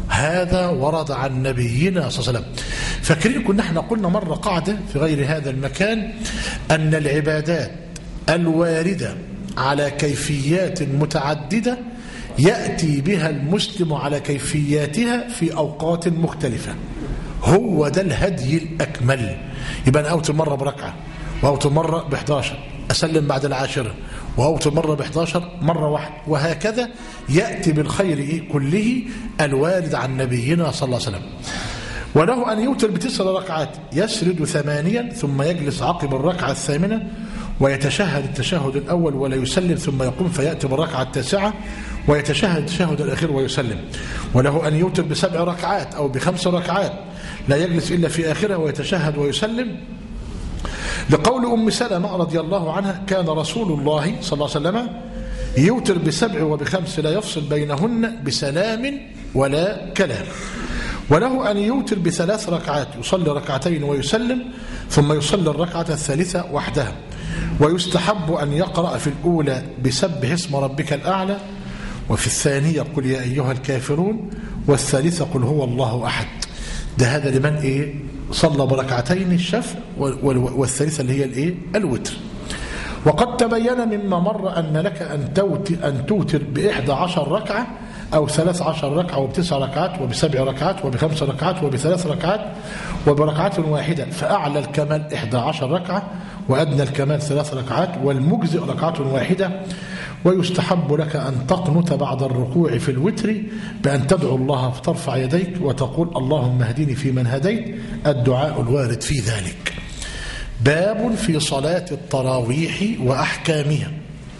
هذا ورد عن نبينا صلى الله عليه وسلم. فاكرين كنا احنا قلنا مرة قاعدة في غير هذا المكان أن العبادات الواردة على كيفيات متعددة يأتي بها المسلم على كيفياتها في أوقات مختلفة. هو ده الهدي الأكمل. يبقى أنا أوتر مرة بركعة، وأوتر مرة بإحداشر، أسلم بعد العاشرة، وأوتر مرة بإحداشر، مرة واحدة، وهكذا يأتي بالخير إيه كله الوارد عن نبينا صلى الله عليه وسلم. وله أن يوتر بتسع ركعات يسرد ثمانيا ثم يجلس عقب الركعة الثامنة ويتشهد التشهد الأول ولا يسلم ثم يقوم فيأتي بالركعة التاسعة ويتشهد التشهد الأخير ويسلم. وله أن يوتر بسبع ركعات أو بخمس ركعات لا يجلس إلا في آخرها ويتشهد ويسلم، لقول أم سلمة رضي الله عنها كان رسول الله صلى الله عليه وسلم يوتر بسبع وبخمس لا يفصل بينهن بسلام ولا كلام. وله أن يوتر بثلاث ركعات يصلي ركعتين ويسلم ثم يصلي الركعة الثالثة وحدها. ويستحب أن يقرأ في الأولى بسبح اسم ربك الأعلى، وفي الثانية قل يا أيها الكافرون، والثالثة قل هو الله أحد. ده هذا لمن إيه صلى بركعتين الشفع، والثالثة اللي هي الإيه الوتر. وقد تبين مما مر أن لك أن أن توتر بإحدى عشر ركعة أو ثلاث عشر ركعة وبتسع ركعات وبسبع ركعات وبخمس ركعات وبثلاث ركعات وبركعات واحدة، فأعلى الكمال إحدى عشر ركعة وأدنى الكمال ثلاث ركعات والمجزئ ركعة واحدة. ويستحب لك أن تقنت بعد الركوع في الوتر بأن تدعو الله فترفع يديك وتقول اللهم اهدني فيمن هديت، الدعاء الوارد في ذلك. باب في صلاة التراويح وأحكامها.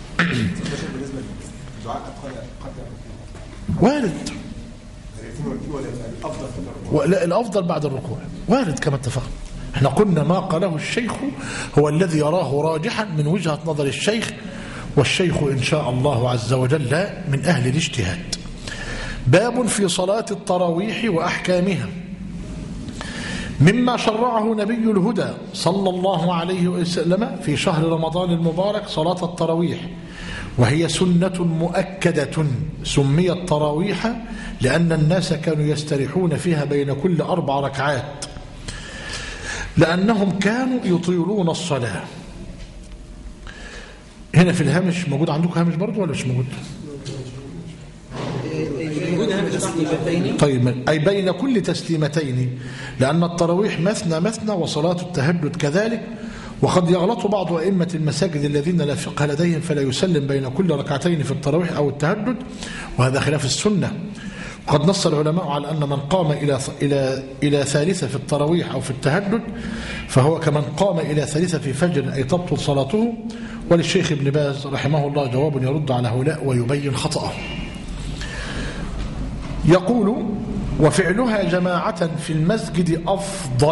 وارد لا الأفضل بعد الركوع وارد كما اتفقنا. احنا قلنا ما قاله الشيخ هو الذي يراه راجحا من وجهة نظر الشيخ، والشيخ إن شاء الله عز وجل من أهل الاجتهاد. باب في صلاة التراويح وأحكامها. مما شرعه نبي الهدى صلى الله عليه وسلم في شهر رمضان المبارك صلاة التراويح، وهي سنة مؤكدة سميت تراويح لأن الناس كانوا يستريحون فيها بين كل أربع ركعات لأنهم كانوا يطيلون الصلاة. هنا في الهامش موجود عندكم هامش برضو ولا مش موجود؟ طيب أي بين كل تسليمتين، لأن التراويح مثنى مثنى وصلاة التهجد كذلك. وقد يغلط بعض أئمة المساجد الذين لا فقه لديهم فلا يسلم بين كل ركعتين في التراويح أو التهجد، وهذا خلاف السنة. وقد نص العلماء على أن من قام إلى إلى إلى ثالثة في التراويح أو في التهجد فهو كمن قام إلى ثالثة في فجر أي تبطل صلاته. وللشيخ ابن باز رحمه الله جواب يرد على هؤلاء ويبين خطأه. يقول وفعلها جماعة في المسجد أفضل.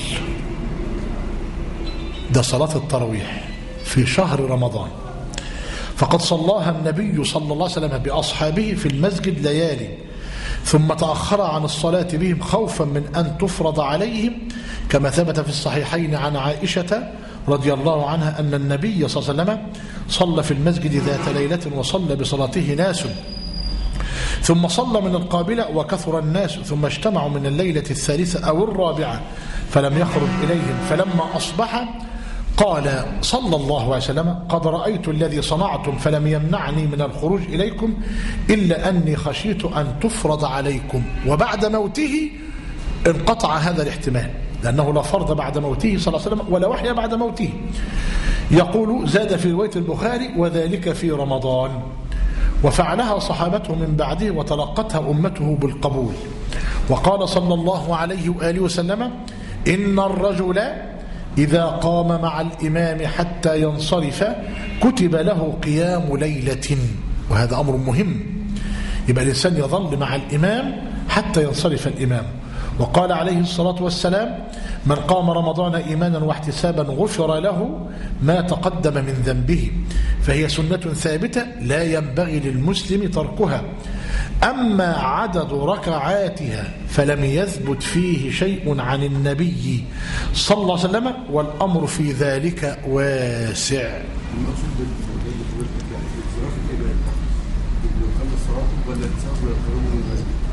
ده صلاة التراويح في شهر رمضان، فقد صلاها النبي صلى الله عليه وسلم بأصحابه في المسجد ليالي ثم تأخر عن الصلاة بهم خوفا من أن تفرض عليهم، كما ثبت في الصحيحين عن عائشة رضي الله عنها أن النبي صلى الله عليه وسلم صلى في المسجد ذات ليلة وصلى بصلاته ناس، ثم صلى من القابلة وكثر الناس، ثم اجتمعوا من الليلة الثالثة أو الرابعة فلم يخرج إليهم، فلما أصبح قال صلى الله عليه وسلم قد رأيت الذي صنعتم فلم يمنعني من الخروج إليكم إلا أني خشيت أن تفرض عليكم. وبعد موته انقطع هذا الاحتمال لأنه لا فرض بعد موته صلى الله عليه وسلم ولا وحي بعد موته. يقول زاد في رواية البخاري وذلك في رمضان، وفعلها صحابته من بعده وتلقتها أمته بالقبول. وقال صلى الله عليه وآله وسلم إن الرجل إذا قام مع الإمام حتى ينصرف كتب له قيام ليلة، وهذا أمر مهم. يبقى الإنسان يظل مع الإمام حتى ينصرف الإمام. وقال عليه الصلاة والسلام من قام رمضان إيمانا واحتسابا غفر له ما تقدم من ذنبه، فهي سنة ثابتة لا ينبغي للمسلم تركها. أما عدد ركعاتها فلم يثبت فيه شيء عن النبي صلى الله عليه وسلم، والأمر في ذلك واسع.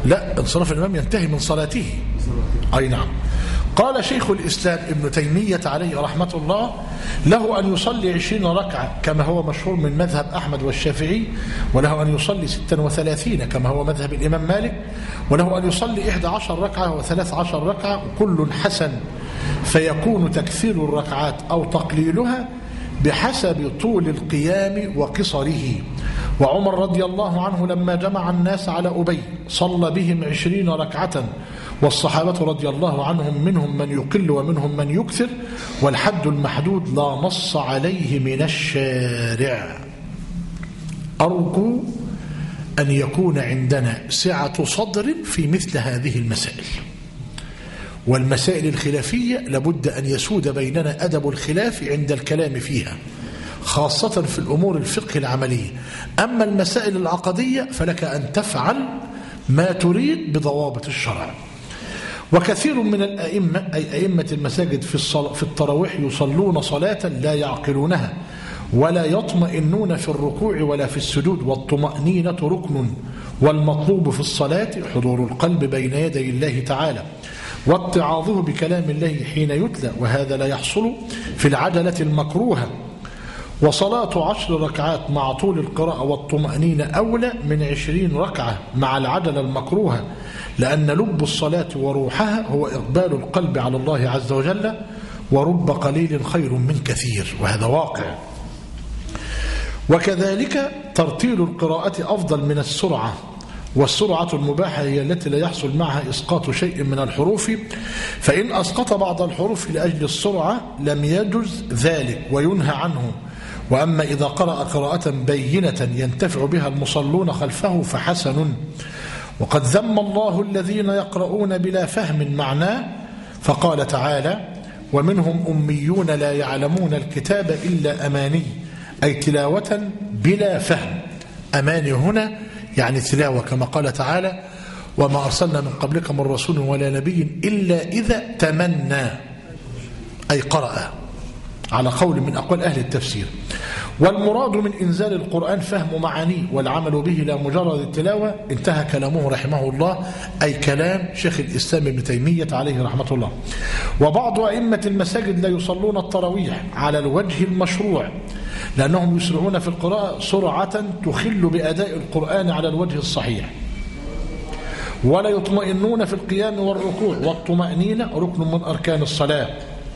لا، انصراف الإمام ينتهي من صلاته. أي نعم. قال شيخ الإسلام ابن تيمية عليه رحمة الله: له أن يصلي عشرين ركعة كما هو مشهور من مذهب أحمد والشافعي، وله أن يصلي ستا وثلاثين كما هو مذهب الإمام مالك، وله أن يصلي إحدى عشر ركعة وثلاث عشر ركعة، كل حسن، فيكون تكثير الركعات أو تقليلها بحسب طول القيام وقصره. وعمر رضي الله عنه لما جمع الناس على أبي صلى بهم عشرين ركعة، والصحابة رضي الله عنهم منهم من يقل ومنهم من يكثر، والحد المحدود لا نص عليه من الشارع. أرجو أن يكون عندنا سعة صدر في مثل هذه المسائل، والمسائل الخلافية لابد أن يسود بيننا أدب الخلاف عند الكلام فيها، خاصة في الأمور الفقه العملية. أما المسائل العقدية فلك أن تفعل ما تريد بضوابط الشرع. وكثير من الأئمة أي أئمة المساجد في الصلاة في التراويح يصلون صلاة لا يعقلونها ولا يطمئنون في الركوع ولا في السجود، والطمأنينة ركن، والمطلوب في الصلاة حضور القلب بين يدي الله تعالى واتعاظه بكلام الله حين يتلى، وهذا لا يحصل في العجلة المكروهة. وصلاة عشر ركعات مع طول القراءة والطمأنينة أولى من عشرين ركعة مع العجلة المكروهة، لأن لب الصلاة وروحها هو إقبال القلب على الله عز وجل، ورب قليل خير من كثير، وهذا واقع. وكذلك ترتيل القراءة أفضل من السرعة، والسرعة المباحة هي التي لا يحصل معها إسقاط شيء من الحروف، فإن أسقط بعض الحروف لأجل السرعة لم يجز ذلك وينهى عنه. وأما إذا قرأ قراءة بينة ينتفع بها المصلون خلفه فحسن. وقد ذم الله الذين يقرؤون بلا فهم معناه، فقال تعالى: ومنهم أميون لا يعلمون الكتاب إلا أماني، أي تلاوة بلا فهم. أماني هنا يعني تلاوة، كما قال تعالى: وما أرسلنا من قبلك من رسول ولا نبي إلا إذا تمنى، أي قرأ، على قول من أقوال أهل التفسير. والمراد من إنزال القرآن فهم معانيه والعمل به لا مجرد التلاوة. انتهى كلامه رحمه الله، أي كلام شيخ الإسلام ابن تيمية عليه رحمة الله. وبعض أئمة المساجد لا يصلون التراويح على الوجه المشروع، لأنهم يسرعون في القراءة سرعة تخل بأداء القرآن على الوجه الصحيح، ولا يطمئنون في القيام والركوع، والطمأنينة ركن من أركان الصلاة.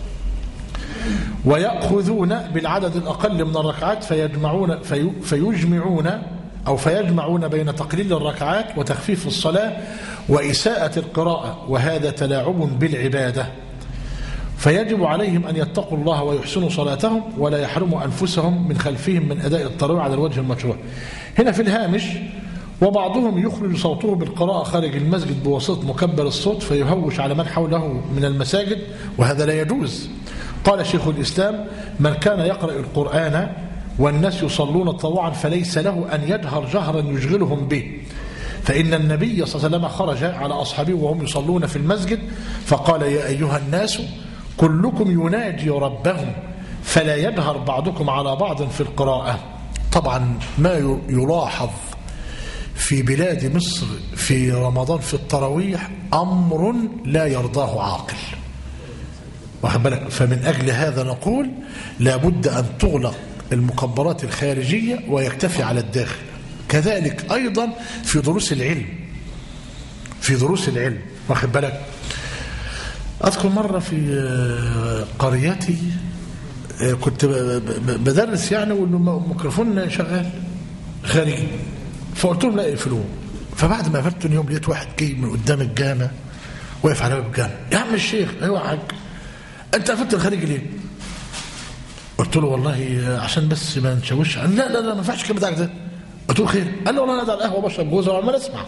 ويأخذون بالعدد الأقل من الركعات فيجمعون في فيجمعون أو فيجمعون بين تقليل الركعات وتخفيف الصلاة وإساءة القراءة، وهذا تلاعب بالعبادة. فيجب عليهم أن يتقوا الله ويحسنوا صلاتهم، ولا يحرموا أنفسهم من خلفهم من أداء التراويح على الوجه المشروع. هنا في الهامش: وبعضهم يخرج صوته بالقراءة خارج المسجد بواسطة مكبر الصوت فيهوش على من حوله من المساجد، وهذا لا يجوز. قال شيخ الإسلام: من كان يقرأ القرآن والناس يصلون طوعا فليس له أن يجهر جهرا يشغلهم به، فإن النبي صلى الله عليه وسلم خرج على أصحابه وهم يصلون في المسجد فقال: يا أيها الناس كلكم يناجي ربهم فلا يجهر بعضكم على بعض في القراءة. طبعا ما يلاحظ في بلاد مصر في رمضان في التراويح أمر لا يرضاه عاقل، واخد بالك؟ فمن أجل هذا نقول لابد أن تغلق المكبرات الخارجية ويكتفي على الداخل. كذلك أيضا في دروس العلم، في دروس العلم واخد بالك؟ أذكر مرة في قريتي كنت بدرس يعني والميكروفون شغال خارجي، فقلت لهم لا يقفلوه. فبعد ما قفلت يوم لقيت واحد جاي من قدام الجامع واقف على باب الجامع: يا عم الشيخ. ايوه يا حاج، انت قفلت الخارجي ليه؟ قلت له والله عشان بس ما نشوش. قال لا لا لا ما ينفعش الكلام بتاعك ده. قلت له خير؟ قال لي والله انا قاعد على القهوه بشرب جوزه وعمال اسمع.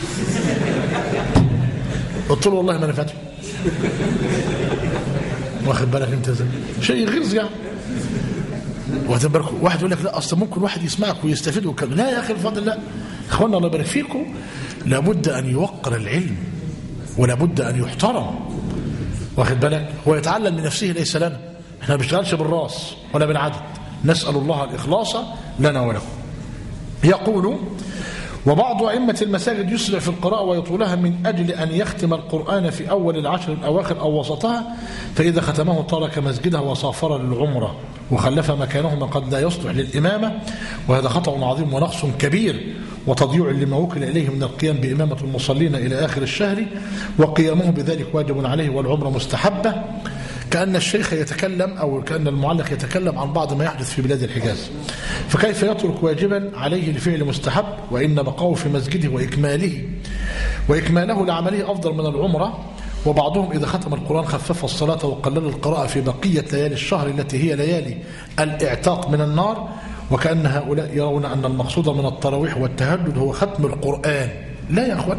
قلت له والله ما انا فاتح. واخد بالك انت ازاي؟ شيء غيظ يعني. واخد بالك؟ واحد يقول لك لا اصل ممكن واحد يسمعك ويستفيد وكذا. لا يا اخي الفاضل، لا اخوانا الله يبارك فيكم، لابد ان يوقر العلم ولابد ان يحترم. واخد بالك؟ هو يتعلم لنفسه ليس لنا، احنا ما بنشتغلش بالراس ولا بالعدد، نسال الله الاخلاص لنا ولكم. يقول: وبعض أئمة المساجد يسرع في القراءة ويطولها من أجل أن يختم القرآن في أول العشر الأواخر أو وسطها، فإذا ختمه ترك مسجده وسافر للعمرة وخلف مكانه من قد لا يصلح للإمامة، وهذا خطأ عظيم ونقص كبير وتضييع لما وكل إليه من القيام بإمامة المصلين إلى آخر الشهر، وقيامه بذلك واجب عليه والعمرة مستحبة. كأن الشيخ يتكلم أو كأن المعلق يتكلم عن بعض ما يحدث في بلاد الحجاز، فكيف يترك واجبا عليه لفعل مستحب، وإن بقاه في مسجده وإكماله وإكماله لعمله أفضل من العمرة. وبعضهم إذا ختم القرآن خفف الصلاة وقلل القراءة في بقية ليالي الشهر التي هي ليالي الاعتاق من النار، وكأن هؤلاء يرون أن المقصود من التراويح والتهجد هو ختم القرآن. لا يا أخوان،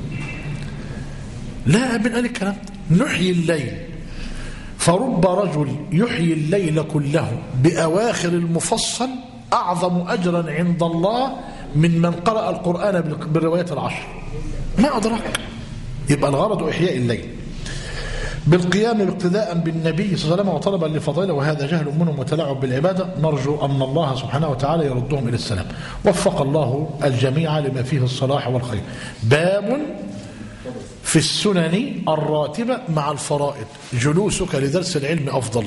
لا أبن قال الكلام. نحيي الليل، فرب رجل يحيي الليل كله بأواخر المفصل أعظم أجرا عند الله من من قرأ القرآن بالروايات العشر. ما أدرك. يبقى الغرض إحياء الليل بالقيام باقتداء بالنبي صلى الله عليه وسلم وطلبا لفضيله، وهذا جهل منهم وتلاعب بالعبادة. نرجو أن الله سبحانه وتعالى يردهم إلى السلام. وفق الله الجميع لما فيه الصلاح والخير. باب في السنن الراتبة مع الفرائض. جلوسك لدرس العلم أفضل.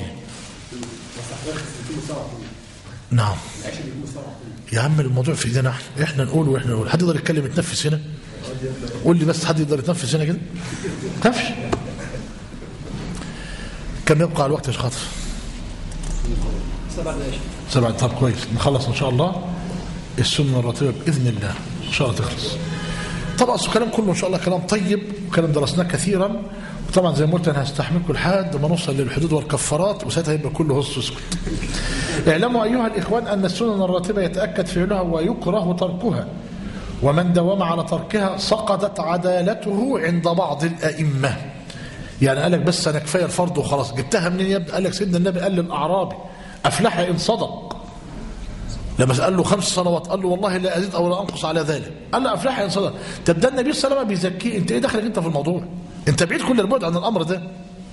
نعم يا عم، الموضوع في ايدينا احنا احنا نقول واحنا نقول. حد يقدر يتكلم يتنفس هنا؟ قول لي بس، حد يقدر يتنفس هنا كده؟ تنفس. كم يبقى على الوقت يا شاطر؟ سبع دقائق. سبع. طب كويس، نخلص ان شاء الله السنة الراتبة بإذن الله ان شاء الله تخلص. طبعا الكلام كله ان شاء الله كلام طيب وكلام درسناه كثيرا، وطبعا زي ما قلت انا هستحملكم لحد ما نوصل للحدود والكفارات، وساعتها يبقى كله هص اسكت. اعلموا ايها الاخوان ان السنن الراتبه يتاكد فعلها ويكره تركها، ومن داوم على تركها سقطت عدالته عند بعض الائمه. يعني قال لك بس انا كفايه الفرض وخلاص. جبتها منين يا ابني؟ قال لك سيدنا النبي قال للاعرابي افلح ان صدق، لما قال له خمس صلوات قال له والله لا ازيد او لا انقص على ذلك، قال له افلح ان صدق. طب ده النبي صلى الله عليه وسلم بيزكيه، انت ايه دخلك انت في الموضوع؟ انت بعيد كل البعد عن الامر ده.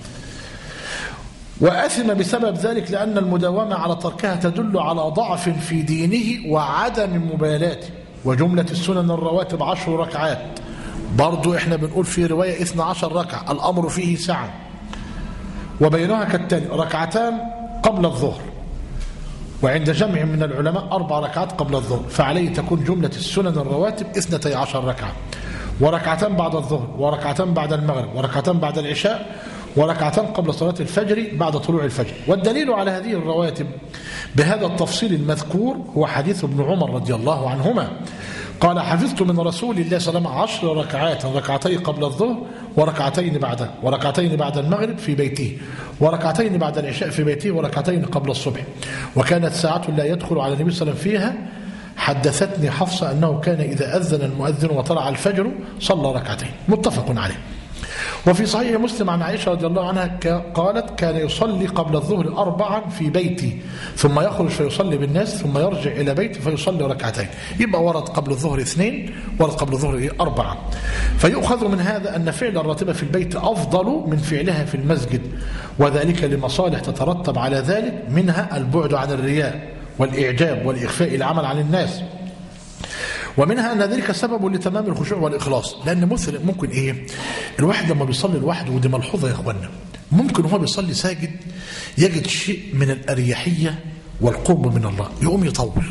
واثم بسبب ذلك لان المداومه على تركها تدل على ضعف في دينه وعدم مبالاته. وجمله السنن الرواتب عشر ركعات، برضو احنا بنقول في روايه اثنا عشر ركعه، الامر فيه سعه. وبينها كالتالي: ركعتان قبل الظهر، وعند جمع من العلماء أربع ركعات قبل الظهر، فعليه تكون جملة السنن الرواتب اثنتي عشر ركعة، وركعتان بعد الظهر، وركعتان بعد المغرب، وركعتان بعد العشاء، وركعتان قبل صلاة الفجر بعد طلوع الفجر. والدليل على هذه الرواتب بهذا التفصيل المذكور هو حديث ابن عمر رضي الله عنهما قال: حفظت من رسول الله صلى الله عليه وسلم عشر ركعات، ركعتين قبل الظهر وركعتين بعده، وركعتين بعد المغرب في بيته، وركعتين بعد العشاء في بيته، وركعتين قبل الصبح. وكانت ساعة لا يدخل على النبي صلى الله عليه وسلم فيها. حدثتني حفصة أنه كان إذا أذن المؤذن وطلع الفجر صلى ركعتين. متفق عليه. وفي صحيح مسلم عن عائشة رضي الله عنها قالت: كان يصلي قبل الظهر أربعا في بيتي، ثم يخرج فيصلي بالناس، ثم يرجع إلى بيته فيصلي ركعتين. يبقى ورد قبل الظهر اثنين، ورد قبل الظهر أربعة. فيؤخذ من هذا أن فعل الراتبة في البيت أفضل من فعلها في المسجد، وذلك لمصالح تترتب على ذلك، منها البعد عن الرياء والإعجاب والإخفاء العمل عن الناس، ومنها أن ذلك سبب لتمام الخشوع والإخلاص. لأن مثل ممكن إيه الواحد لما بيصلي لوحده، ودي ملحوظة يا إخوانا، ممكن هو بيصلي ساجد يجد شيء من الأريحية والقرب من الله، يقوم يطول.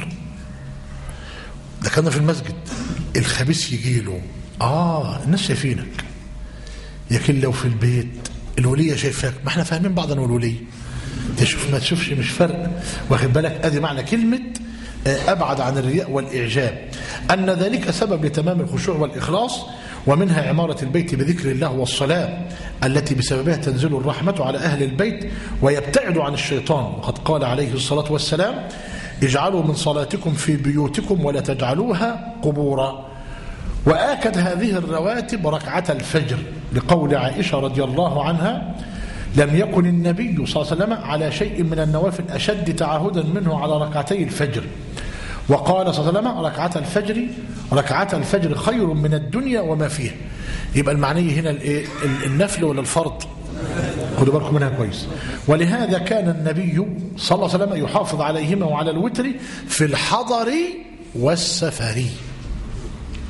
ده كان في المسجد، الخبيث يجي له آه الناس شايفينك. لكن لو في البيت الولية شايفاك، ما احنا فاهمين بعض أن الولية تشوف ما تشوفش مش فرق، واخد بالك؟ أدي معنى كلمة أبعد عن الرياء والإعجاب، أن ذلك سبب لتمام الخشوع والإخلاص. ومنها عمارة البيت بذكر الله والصلاة التي بسببها تنزل الرحمة على أهل البيت ويبتعد عن الشيطان. وقد قال عليه الصلاة والسلام: اجعلوا من صلاتكم في بيوتكم ولا تجعلوها قبورا. وآكد هذه الرواتب ركعة الفجر لقول عائشة رضي الله عنها: لم يكن النبي صلى الله عليه وسلم على شيء من النوافل أشد تعهدا منه على ركعتي الفجر. وقال صلى الله عليه وسلم: ركعة الفجر ركعة الفجر خير من الدنيا وما فيها. يبقى المعنى هنا النفل ولا الفرض؟ خدوا بالكم منها كويس. ولهذا كان النبي صلى الله عليه وسلم يحافظ عليهما وعلى الوتر في الحضر والسفر.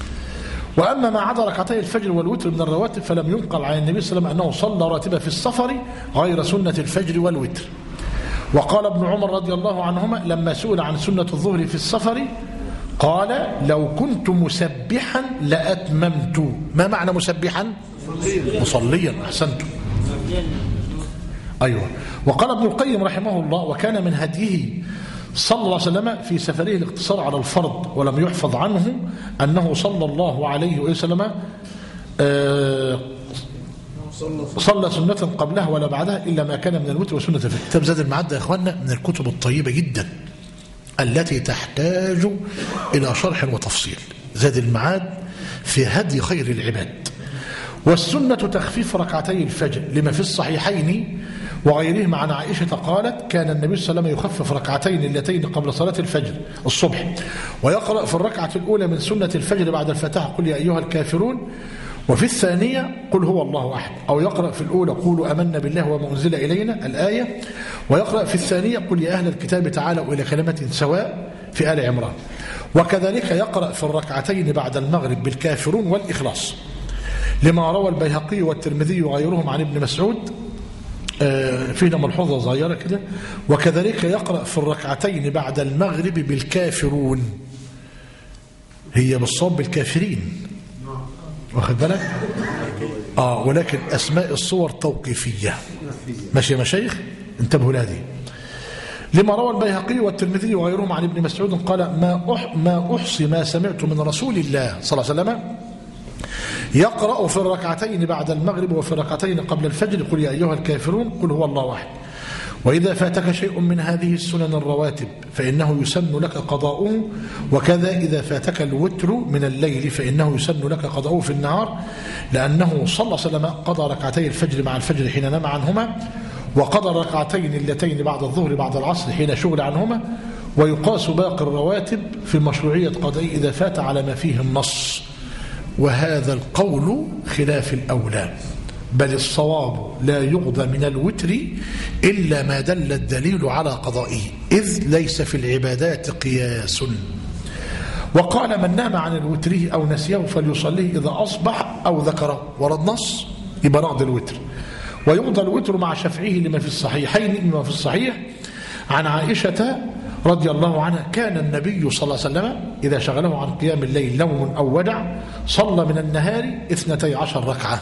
وأما ما عدا ركعتي الفجر والوتر من الرواتب فلم ينقل عن النبي صلى الله عليه وسلم أنه صلى راتبة في السفر غير سنة الفجر والوتر. وقال ابن عمر رضي الله عنهما لما سئل عن سنة الظهر في السفر قال لو كنت مسبحا لأتممت. ما معنى مسبحا؟ مصليا. أحسنتم. أيوة. وقال ابن القيم رحمه الله وكان من هديه صلى الله عليه وسلم في سفره الاقتصار على الفرض ولم يحفظ عنه أنه صلى الله عليه وسلم آه صلى سنة قبلها ولا بعدها إلا ما كان من الوتر وسنة الفجر. كتاب زاد المعاد يا إخواننا من الكتب الطيبة جدا التي تحتاج إلى شرح وتفصيل. زاد المعاد في هدي خير العباد. والسنة تخفيف ركعتي الفجر لما في الصحيحين وغيرهما عن عائشة قالت كان النبي صلى الله عليه وسلم يخفف ركعتين اللتين قبل صلاة الفجر الصبح ويقرأ في الركعة الأولى من سنة الفجر بعد الفتاح قل يا أيها الكافرون وفي الثانية قل هو الله أحد أو يقرأ في الأولى قولوا أمنا بالله وما أنزل إلينا الآية ويقرأ في الثانية قل يا أهل الكتاب تعالوا إلى كلمة سواء في آل عمران. وكذلك يقرأ في الركعتين بعد المغرب بالكافرون والإخلاص لما روى البيهقي والترمذي وغيرهم عن ابن مسعود فينا ملحوظة صغيرة كده. وكذلك يقرأ في الركعتين بعد المغرب بالكافرون هي بالصواب بالكافرين واخد بالك آه ولكن أسماء الصور توقيفية. ماشي يا مشايخ انتبهوا لهذه. لما روى البيهقي والترمذي وغيرهم عن ابن مسعود قال ما أح ما أحصي ما سمعت من رسول الله صلى الله عليه وسلم يقرأ في الركعتين بعد المغرب وفي الركعتين قبل الفجر قل يا أيها الكافرون قل هو الله أحد. وإذا فاتك شيء من هذه السنن الرواتب فإنه يسن لك قضاؤه وكذا إذا فاتك الوتر من الليل فإنه يسن لك قضاؤه في النهار لأنه صلى الله عليه وسلم قضى ركعتي الفجر مع الفجر حين نام عنهما وقضى الركعتين اللتين بعد الظهر بعد العصر حين شغل عنهما. ويقاس باقي الرواتب في مشروعية قضائه إذا فات على ما فيه النص. وهذا القول خلاف الأولى بل الصواب لا يقضى من الوتر إلا ما دل الدليل على قضائه إذ ليس في العبادات قياس. وقال من نام عن الوتر أو نسيه فليصليه إذا أصبح أو ذكره ورد نص يبقى نقضي الوتر. ويقضى الوتر مع شفعه لما في الصحيحين لما في الصحيح عن عائشة رضي الله عنها كان النبي صلى الله عليه وسلم إذا شغله عن قيام الليل نوم أو ودع صلى من النهار اثنتي عشر ركعة.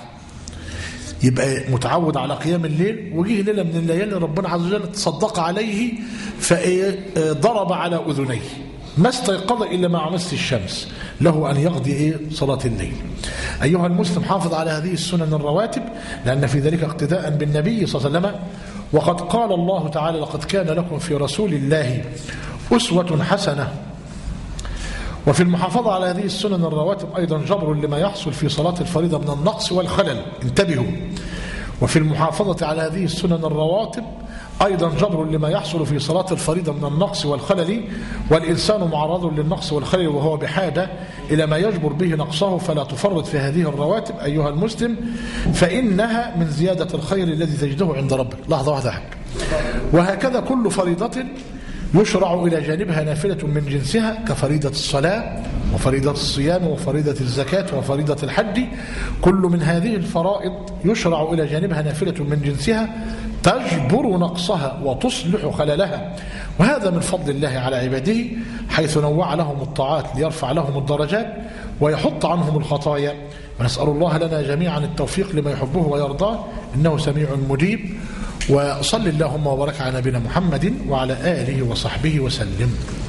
يبقى متعود على قيام الليل وجيه ليلة من الليالي ربنا عز وجل تصدق عليه فضرب على أذنيه ما استيقظ إلا مع مس الشمس له أن يقضي إيه صلاة الليل. أيها المسلم حافظ على هذه السنن الرواتب لأن في ذلك اقتداء بالنبي صلى الله عليه وسلم. وقد قال الله تعالى لقد كان لكم في رسول الله أسوة حسنة. وفي المحافظة على هذه السنن الرواتب أيضا جبر لما يحصل في صلاة الفريضة من النقص والخلل انتبهوا. وفي المحافظة على هذه السنن الرواتب أيضا جبر لما يحصل في صلاة الفريضة من النقص والخلل والإنسان معرض للنقص والخلل وهو بحاجة إلى ما يجبر به نقصه فلا تفرط في هذه الرواتب أيها المسلم فإنها من زيادة الخير الذي تجده عند ربك. لحظة واحدة حق. وهكذا كل فريضة يشرع إلى جانبها نافلة من جنسها كفريضة الصلاة وفريضة الصيام وفريضة الزكاة وفريضة الحج. كل من هذه الفرائض يشرع إلى جانبها نافلة من جنسها تجبر نقصها وتصلح خللها. وهذا من فضل الله على عباده حيث نوع لهم الطاعات ليرفع لهم الدرجات ويحط عنهم الخطايا. ونسأل الله لنا جميعا التوفيق لما يحبه ويرضاه إنه سميع مجيب. وصل اللهم وبارك على نبينا محمد وعلى آله وصحبه وسلم.